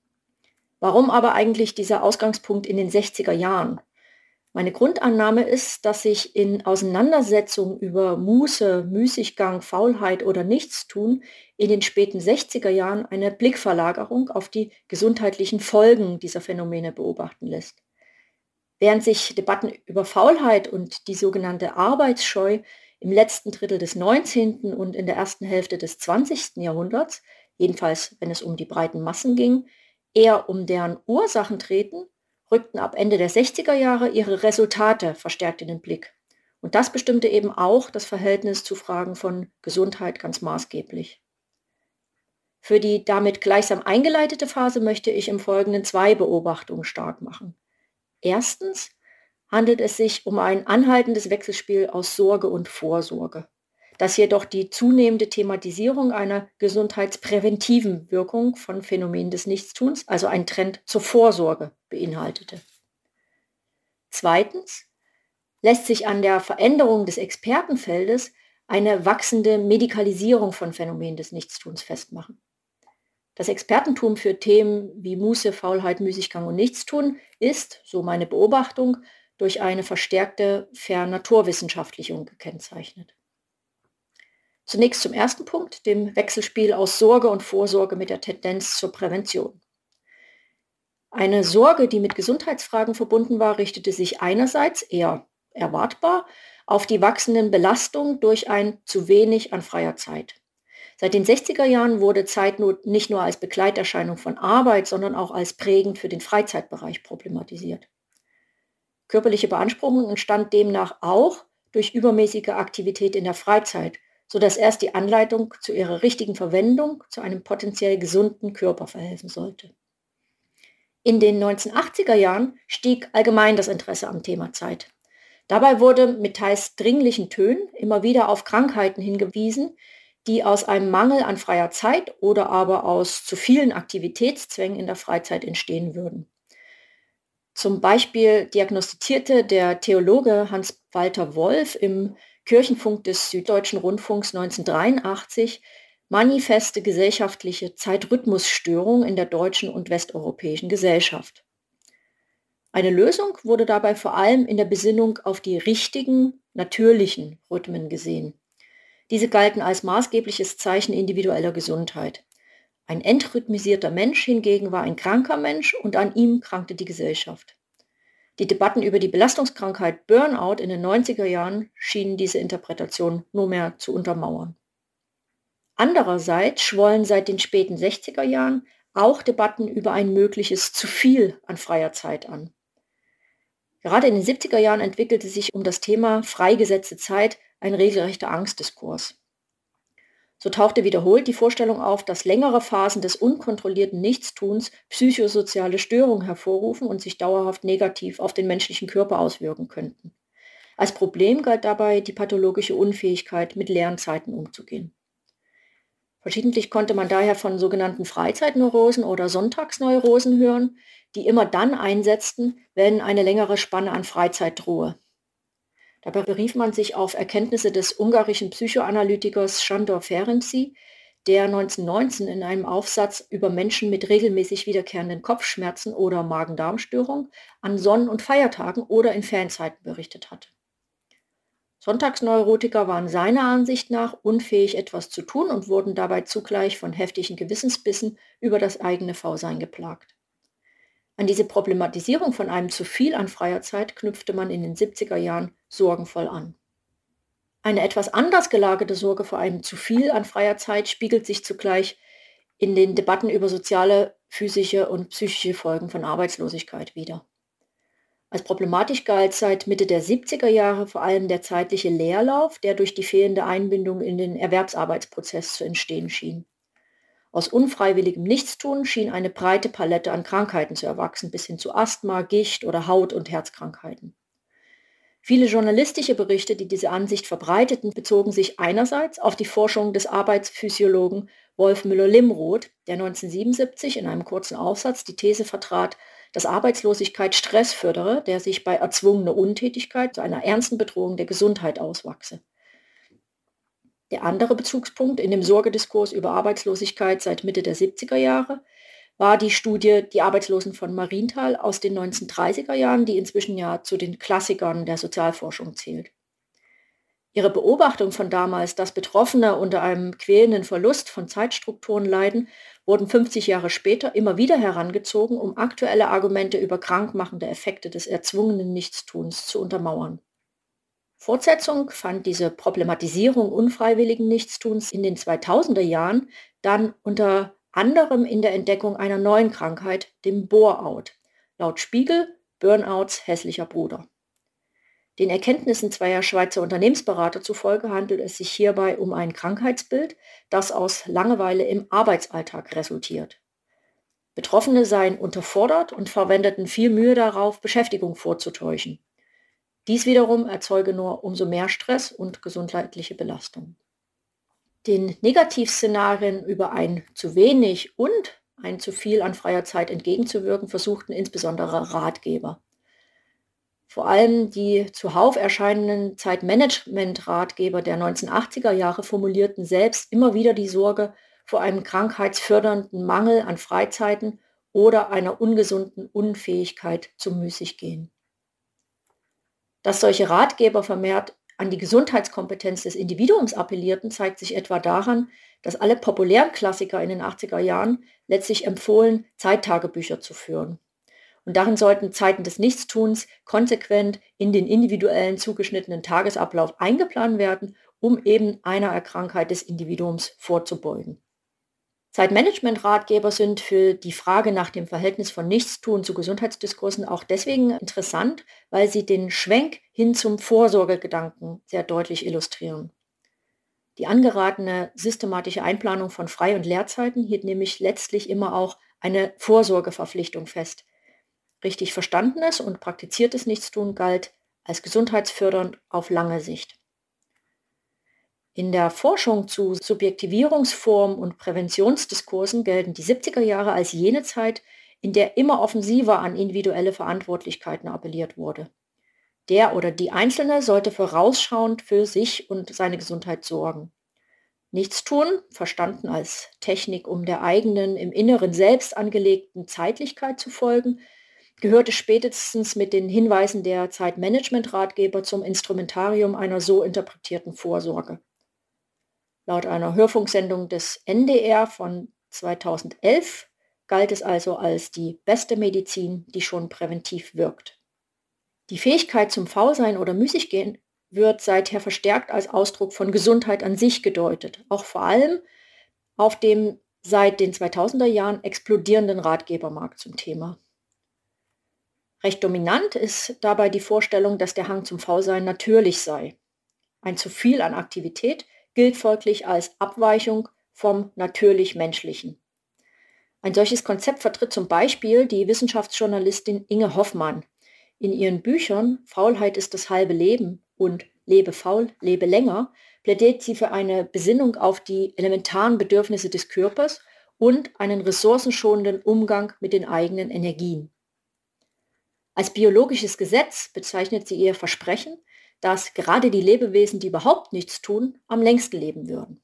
Warum aber eigentlich dieser Ausgangspunkt in den 60er Jahren? Meine Grundannahme ist, dass sich in Auseinandersetzungen über Muße, Müßiggang, Faulheit oder Nichtstun in den späten 60er Jahren eine Blickverlagerung auf die gesundheitlichen Folgen dieser Phänomene beobachten lässt. Während sich Debatten über Faulheit und die sogenannte Arbeitsscheu im letzten Drittel des 19. und in der ersten Hälfte des 20. Jahrhunderts, jedenfalls wenn es um die breiten Massen ging, eher um deren Ursachen treten, rückten ab Ende der 60er Jahre ihre Resultate verstärkt in den Blick. Und das bestimmte eben auch das Verhältnis zu Fragen von Gesundheit ganz maßgeblich. Für die damit gleichsam eingeleitete Phase möchte ich im Folgenden 2 Beobachtungen stark machen. Erstens handelt es sich um ein anhaltendes Wechselspiel aus Sorge und Vorsorge, das jedoch die zunehmende Thematisierung einer gesundheitspräventiven Wirkung von Phänomenen des Nichtstuns, also ein Trend zur Vorsorge, beinhaltete. Zweitens lässt sich an der Veränderung des Expertenfeldes eine wachsende Medikalisierung von Phänomenen des Nichtstuns festmachen. Das Expertentum für Themen wie Muße, Faulheit, Müßiggang und Nichtstun ist, so meine Beobachtung, durch eine verstärkte Vernaturwissenschaftlichung gekennzeichnet. Zunächst zum ersten Punkt, dem Wechselspiel aus Sorge und Vorsorge mit der Tendenz zur Prävention. Eine Sorge, die mit Gesundheitsfragen verbunden war, richtete sich einerseits eher erwartbar auf die wachsenden Belastungen durch ein zu wenig an freier Zeit. Seit den 60er Jahren wurde Zeitnot nicht nur als Begleiterscheinung von Arbeit, sondern auch als prägend für den Freizeitbereich problematisiert. Körperliche Beanspruchung entstand demnach auch durch übermäßige Aktivität in der Freizeit, sodass erst die Anleitung zu ihrer richtigen Verwendung zu einem potenziell gesunden Körper verhelfen sollte. In den 1980er Jahren stieg allgemein das Interesse am Thema Zeit. Dabei wurde mit teils dringlichen Tönen immer wieder auf Krankheiten hingewiesen, die aus einem Mangel an freier Zeit oder aber aus zu vielen Aktivitätszwängen in der Freizeit entstehen würden. Zum Beispiel diagnostizierte der Theologe Hans-Walter Wolf im Kirchenfunk des Süddeutschen Rundfunks 1983 manifeste gesellschaftliche Zeitrhythmusstörung in der deutschen und westeuropäischen Gesellschaft. Eine Lösung wurde dabei vor allem in der Besinnung auf die richtigen, natürlichen Rhythmen gesehen. Diese galten als maßgebliches Zeichen individueller Gesundheit. Ein entrhythmisierter Mensch hingegen war ein kranker Mensch und an ihm krankte die Gesellschaft. Die Debatten über die Belastungskrankheit Burnout in den 90er Jahren schienen diese Interpretation nur mehr zu untermauern. Andererseits schwollen seit den späten 60er Jahren auch Debatten über ein mögliches zu viel an freier Zeit an. Gerade in den 70er Jahren entwickelte sich um das Thema freigesetzte Zeit ein regelrechter Angstdiskurs. So tauchte wiederholt die Vorstellung auf, dass längere Phasen des unkontrollierten Nichtstuns psychosoziale Störungen hervorrufen und sich dauerhaft negativ auf den menschlichen Körper auswirken könnten. Als Problem galt dabei die pathologische Unfähigkeit, mit leeren Zeiten umzugehen. Verschiedentlich konnte man daher von sogenannten Freizeitneurosen oder Sonntagsneurosen hören, die immer dann einsetzten, wenn eine längere Spanne an Freizeit drohe. Dabei berief man sich auf Erkenntnisse des ungarischen Psychoanalytikers Sándor Ferenczi, der 1919 in einem Aufsatz über Menschen mit regelmäßig wiederkehrenden Kopfschmerzen oder Magen-Darm-Störung an Sonn- und Feiertagen oder in Ferienzeiten berichtet hatte. Sonntagsneurotiker waren seiner Ansicht nach unfähig, etwas zu tun und wurden dabei zugleich von heftigen Gewissensbissen über das eigene Faulsein geplagt. An diese Problematisierung von einem zu viel an freier Zeit knüpfte man in den 70er Jahren sorgenvoll an. Eine etwas anders gelagerte Sorge vor einem zu viel an freier Zeit spiegelt sich zugleich in den Debatten über soziale, physische und psychische Folgen von Arbeitslosigkeit wider. Als problematisch galt seit Mitte der 70er Jahre vor allem der zeitliche Leerlauf, der durch die fehlende Einbindung in den Erwerbsarbeitsprozess zu entstehen schien. Aus unfreiwilligem Nichtstun schien eine breite Palette an Krankheiten zu erwachsen, bis hin zu Asthma, Gicht oder Haut- und Herzkrankheiten. Viele journalistische Berichte, die diese Ansicht verbreiteten, bezogen sich einerseits auf die Forschung des Arbeitsphysiologen Wolf Müller-Limroth, der 1977 in einem kurzen Aufsatz die These vertrat, dass Arbeitslosigkeit Stress fördere, der sich bei erzwungener Untätigkeit zu einer ernsten Bedrohung der Gesundheit auswachse. Der andere Bezugspunkt in dem Sorgediskurs über Arbeitslosigkeit seit Mitte der 70er Jahre war die Studie Die Arbeitslosen von Marienthal aus den 1930er Jahren, die inzwischen ja zu den Klassikern der Sozialforschung zählt. Ihre Beobachtung von damals, dass Betroffene unter einem quälenden Verlust von Zeitstrukturen leiden, wurden 50 Jahre später immer wieder herangezogen, um aktuelle Argumente über krankmachende Effekte des erzwungenen Nichtstuns zu untermauern. Fortsetzung fand diese Problematisierung unfreiwilligen Nichtstuns in den 2000er Jahren dann unter anderem in der Entdeckung einer neuen Krankheit, dem Bore-out. Laut Spiegel Burnouts hässlicher Bruder. Den Erkenntnissen zweier Schweizer Unternehmensberater zufolge handelt es sich hierbei um ein Krankheitsbild, das aus Langeweile im Arbeitsalltag resultiert. Betroffene seien unterfordert und verwendeten viel Mühe darauf, Beschäftigung vorzutäuschen. Dies wiederum erzeuge nur umso mehr Stress und gesundheitliche Belastung. Den Negativszenarien über ein zu wenig und ein zu viel an freier Zeit entgegenzuwirken, versuchten insbesondere Ratgeber. Vor allem die zuhauf erscheinenden Zeitmanagement-Ratgeber der 1980er Jahre formulierten selbst immer wieder die Sorge vor einem krankheitsfördernden Mangel an Freizeiten oder einer ungesunden Unfähigkeit zum Müßiggehen. Dass solche Ratgeber vermehrt an die Gesundheitskompetenz des Individuums appellierten, zeigt sich etwa daran, dass alle populären Klassiker in den 80er Jahren letztlich empfohlen, Zeittagebücher zu führen. Und darin sollten Zeiten des Nichtstuns konsequent in den individuellen zugeschnittenen Tagesablauf eingeplant werden, um eben einer Krankheit des Individuums vorzubeugen. Zeitmanagement-Ratgeber sind für die Frage nach dem Verhältnis von Nichtstun zu Gesundheitsdiskursen auch deswegen interessant, weil sie den Schwenk hin zum Vorsorgegedanken sehr deutlich illustrieren. Die angeratene systematische Einplanung von Frei- und Leerzeiten hielt nämlich letztlich immer auch eine Vorsorgeverpflichtung fest. Richtig verstandenes und praktiziertes Nichtstun galt als gesundheitsfördernd auf lange Sicht. In der Forschung zu Subjektivierungsformen und Präventionsdiskursen gelten die 70er Jahre als jene Zeit, in der immer offensiver an individuelle Verantwortlichkeiten appelliert wurde. Der oder die Einzelne sollte vorausschauend für sich und seine Gesundheit sorgen. Nichtstun, verstanden als Technik, um der eigenen im Inneren selbst angelegten Zeitlichkeit zu folgen, gehörte spätestens mit den Hinweisen der Zeitmanagement-Ratgeber zum Instrumentarium einer so interpretierten Vorsorge. Laut einer Hörfunksendung des NDR von 2011 galt es also als die beste Medizin, die schon präventiv wirkt. Die Fähigkeit zum Faulsein oder Müßiggehen wird seither verstärkt als Ausdruck von Gesundheit an sich gedeutet, auch vor allem auf dem seit den 2000er Jahren explodierenden Ratgebermarkt zum Thema. Recht dominant ist dabei die Vorstellung, dass der Hang zum Faulsein natürlich sei. Ein zu viel an Aktivität gilt folglich als Abweichung vom natürlich-menschlichen. Ein solches Konzept vertritt zum Beispiel die Wissenschaftsjournalistin Inge Hoffmann. In ihren Büchern Faulheit ist das halbe Leben und Lebe faul, lebe länger plädiert sie für eine Besinnung auf die elementaren Bedürfnisse des Körpers und einen ressourcenschonenden Umgang mit den eigenen Energien. Als biologisches Gesetz bezeichnet sie ihr Versprechen, dass gerade die Lebewesen, die überhaupt nichts tun, am längsten leben würden.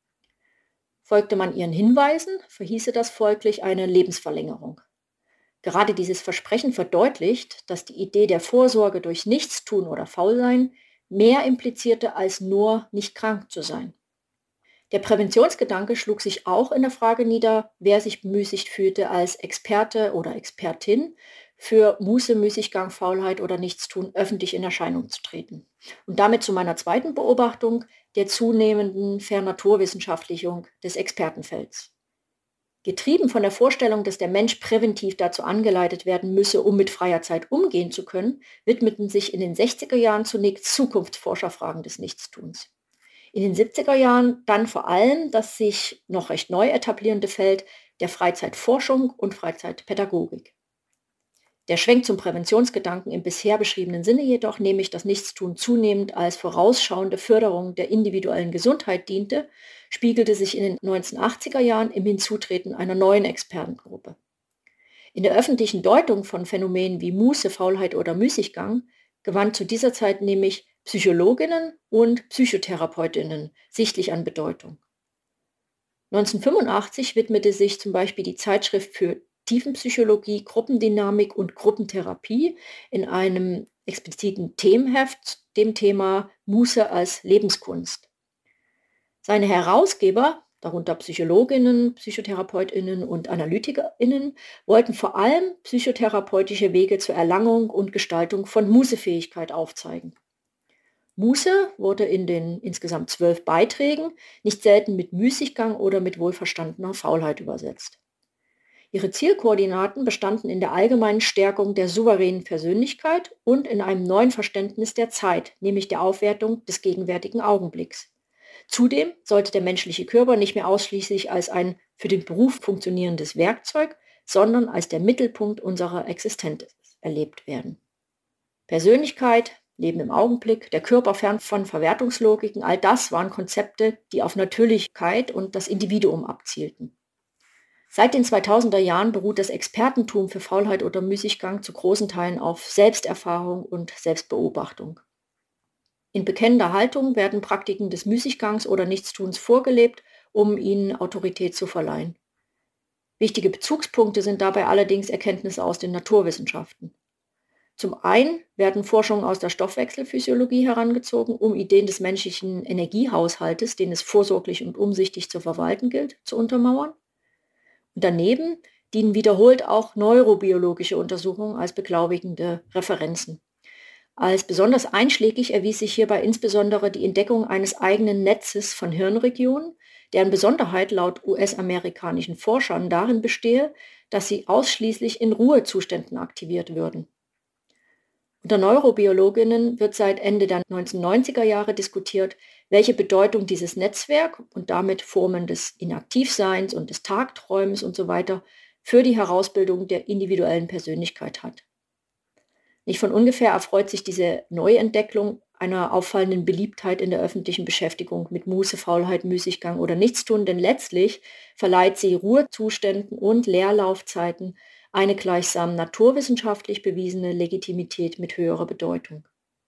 Folgte man ihren Hinweisen, verhieße das folglich eine Lebensverlängerung. Gerade dieses Versprechen verdeutlicht, dass die Idee der Vorsorge durch Nichtstun oder Faulsein mehr implizierte, als nur nicht krank zu sein. Der Präventionsgedanke schlug sich auch in der Frage nieder, wer sich bemüßigt fühlte, als Experte oder Expertin für Muße, Müßiggang, Faulheit oder Nichtstun öffentlich in Erscheinung zu treten. Und damit zu meiner zweiten Beobachtung, der zunehmenden Vernaturwissenschaftlichung des Expertenfelds. Getrieben von der Vorstellung, dass der Mensch präventiv dazu angeleitet werden müsse, um mit freier Zeit umgehen zu können, widmeten sich in den 60er Jahren zunächst Zukunftsforscherfragen des Nichtstuns. In den 70er Jahren dann vor allem das sich noch recht neu etablierende Feld der Freizeitforschung und Freizeitpädagogik. Der Schwenk zum Präventionsgedanken im bisher beschriebenen Sinne jedoch, nämlich das Nichtstun zunehmend als vorausschauende Förderung der individuellen Gesundheit diente, spiegelte sich in den 1980er Jahren im Hinzutreten einer neuen Expertengruppe. In der öffentlichen Deutung von Phänomenen wie Muße, Faulheit oder Müßiggang gewann zu dieser Zeit nämlich Psychologinnen und Psychotherapeutinnen sichtlich an Bedeutung. 1985 widmete sich zum Beispiel die Zeitschrift für Tiefenpsychologie, Gruppendynamik und Gruppentherapie in einem expliziten Themenheft dem Thema Muße als Lebenskunst. Seine Herausgeber, darunter Psychologinnen, Psychotherapeutinnen und AnalytikerInnen, wollten vor allem psychotherapeutische Wege zur Erlangung und Gestaltung von Mußefähigkeit aufzeigen. Muße wurde in den insgesamt 12 Beiträgen nicht selten mit Müßiggang oder mit wohlverstandener Faulheit übersetzt. Ihre Zielkoordinaten bestanden in der allgemeinen Stärkung der souveränen Persönlichkeit und in einem neuen Verständnis der Zeit, nämlich der Aufwertung des gegenwärtigen Augenblicks. Zudem sollte der menschliche Körper nicht mehr ausschließlich als ein für den Beruf funktionierendes Werkzeug, sondern als der Mittelpunkt unserer Existenz erlebt werden. Persönlichkeit, Leben im Augenblick, der Körper fern von Verwertungslogiken, all das waren Konzepte, die auf Natürlichkeit und das Individuum abzielten. Seit den 2000er Jahren beruht das Expertentum für Faulheit oder Müßiggang zu großen Teilen auf Selbsterfahrung und Selbstbeobachtung. In bekennender Haltung werden Praktiken des Müßiggangs oder Nichtstuns vorgelebt, um ihnen Autorität zu verleihen. Wichtige Bezugspunkte sind dabei allerdings Erkenntnisse aus den Naturwissenschaften. Zum einen werden Forschungen aus der Stoffwechselphysiologie herangezogen, um Ideen des menschlichen Energiehaushaltes, den es vorsorglich und umsichtig zu verwalten gilt, zu untermauern. Und daneben dienen wiederholt auch neurobiologische Untersuchungen als beglaubigende Referenzen. Als besonders einschlägig erwies sich hierbei insbesondere die Entdeckung eines eigenen Netzes von Hirnregionen, deren Besonderheit laut US-amerikanischen Forschern darin bestehe, dass sie ausschließlich in Ruhezuständen aktiviert würden. Unter Neurobiologinnen wird seit Ende der 1990er Jahre diskutiert, welche Bedeutung dieses Netzwerk und damit Formen des Inaktivseins und des Tagträumens usw. für die Herausbildung der individuellen Persönlichkeit hat. Nicht von ungefähr erfreut sich diese Neuentdeckung einer auffallenden Beliebtheit in der öffentlichen Beschäftigung mit Muße, Faulheit, Müßiggang oder Nichtstun, denn letztlich verleiht sie Ruhezuständen und Leerlaufzeiten eine gleichsam naturwissenschaftlich bewiesene Legitimität mit höherer Bedeutung.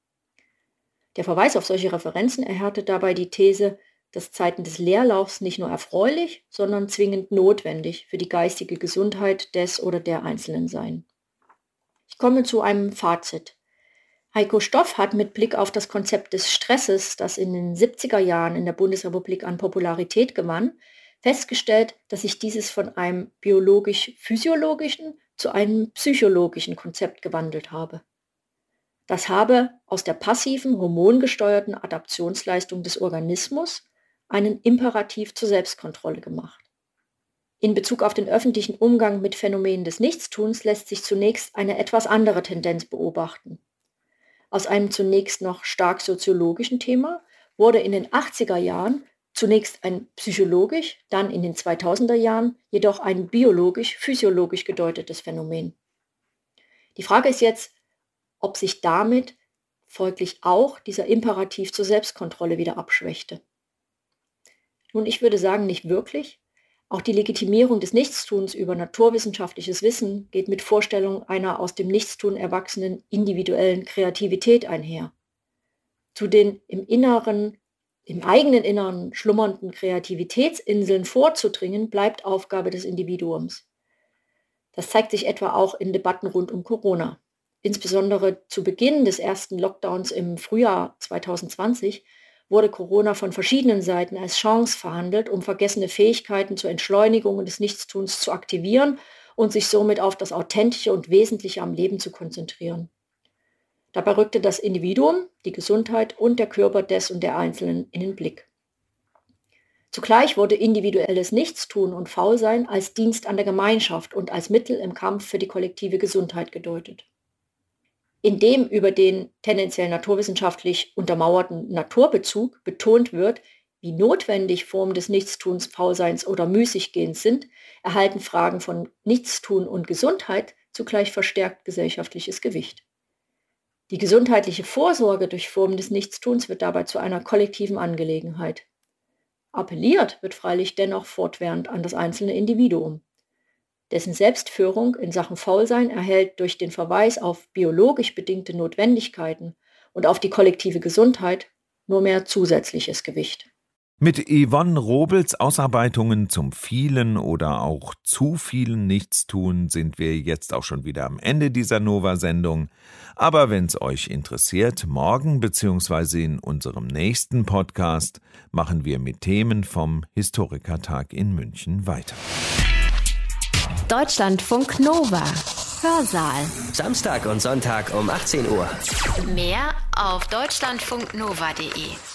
Der Verweis auf solche Referenzen erhärtet dabei die These, dass Zeiten des Leerlaufs nicht nur erfreulich, sondern zwingend notwendig für die geistige Gesundheit des oder der Einzelnen seien. Ich komme zu einem Fazit. Heiko Stoff hat mit Blick auf das Konzept des Stresses, das in den 70er Jahren in der Bundesrepublik an Popularität gewann, festgestellt, dass sich dieses von einem biologisch-physiologischen zu einem psychologischen Konzept gewandelt habe. Das habe aus der passiven, hormongesteuerten Adaptionsleistung des Organismus einen Imperativ zur Selbstkontrolle gemacht. In Bezug auf den öffentlichen Umgang mit Phänomenen des Nichtstuns lässt sich zunächst eine etwas andere Tendenz beobachten. Aus einem zunächst noch stark soziologischen Thema wurde in den 80er Jahren zunächst ein psychologisch, dann in den 2000er Jahren jedoch ein biologisch-physiologisch gedeutetes Phänomen. Die Frage ist jetzt, ob sich damit folglich auch dieser Imperativ zur Selbstkontrolle wieder abschwächte. Nun, ich würde sagen, nicht wirklich. Auch die Legitimierung des Nichtstuns über naturwissenschaftliches Wissen geht mit Vorstellung einer aus dem Nichtstun erwachsenen individuellen Kreativität einher. Zu den im eigenen Inneren schlummernden Kreativitätsinseln vorzudringen, bleibt Aufgabe des Individuums. Das zeigt sich etwa auch in Debatten rund um Corona. Insbesondere zu Beginn des ersten Lockdowns im Frühjahr 2020 wurde Corona von verschiedenen Seiten als Chance verhandelt, um vergessene Fähigkeiten zur Entschleunigung des Nichtstuns zu aktivieren und sich somit auf das Authentische und Wesentliche am Leben zu konzentrieren. Dabei rückte das Individuum, die Gesundheit und der Körper des und der Einzelnen in den Blick. Zugleich wurde individuelles Nichtstun und Faulsein als Dienst an der Gemeinschaft und als Mittel im Kampf für die kollektive Gesundheit gedeutet. Indem über den tendenziell naturwissenschaftlich untermauerten Naturbezug betont wird, wie notwendig Formen des Nichtstuns, Faulseins oder Müßiggehens sind, erhalten Fragen von Nichtstun und Gesundheit zugleich verstärkt gesellschaftliches Gewicht. Die gesundheitliche Vorsorge durch Formen des Nichtstuns wird dabei zu einer kollektiven Angelegenheit. Appelliert wird freilich dennoch fortwährend an das einzelne Individuum. Dessen Selbstführung in Sachen Faulsein erhält durch den Verweis auf biologisch bedingte Notwendigkeiten und auf die kollektive Gesundheit nur mehr zusätzliches Gewicht. Mit Yvonne Robels Ausarbeitungen zum vielen oder auch zu vielen Nichtstun sind wir jetzt auch schon wieder am Ende dieser Nova-Sendung. Aber wenn es euch interessiert, morgen bzw. in unserem nächsten Podcast machen wir mit Themen vom Historikertag in München weiter. Deutschlandfunk Nova. Hörsaal. Samstag und Sonntag um 18 Uhr. Mehr auf deutschlandfunknova.de.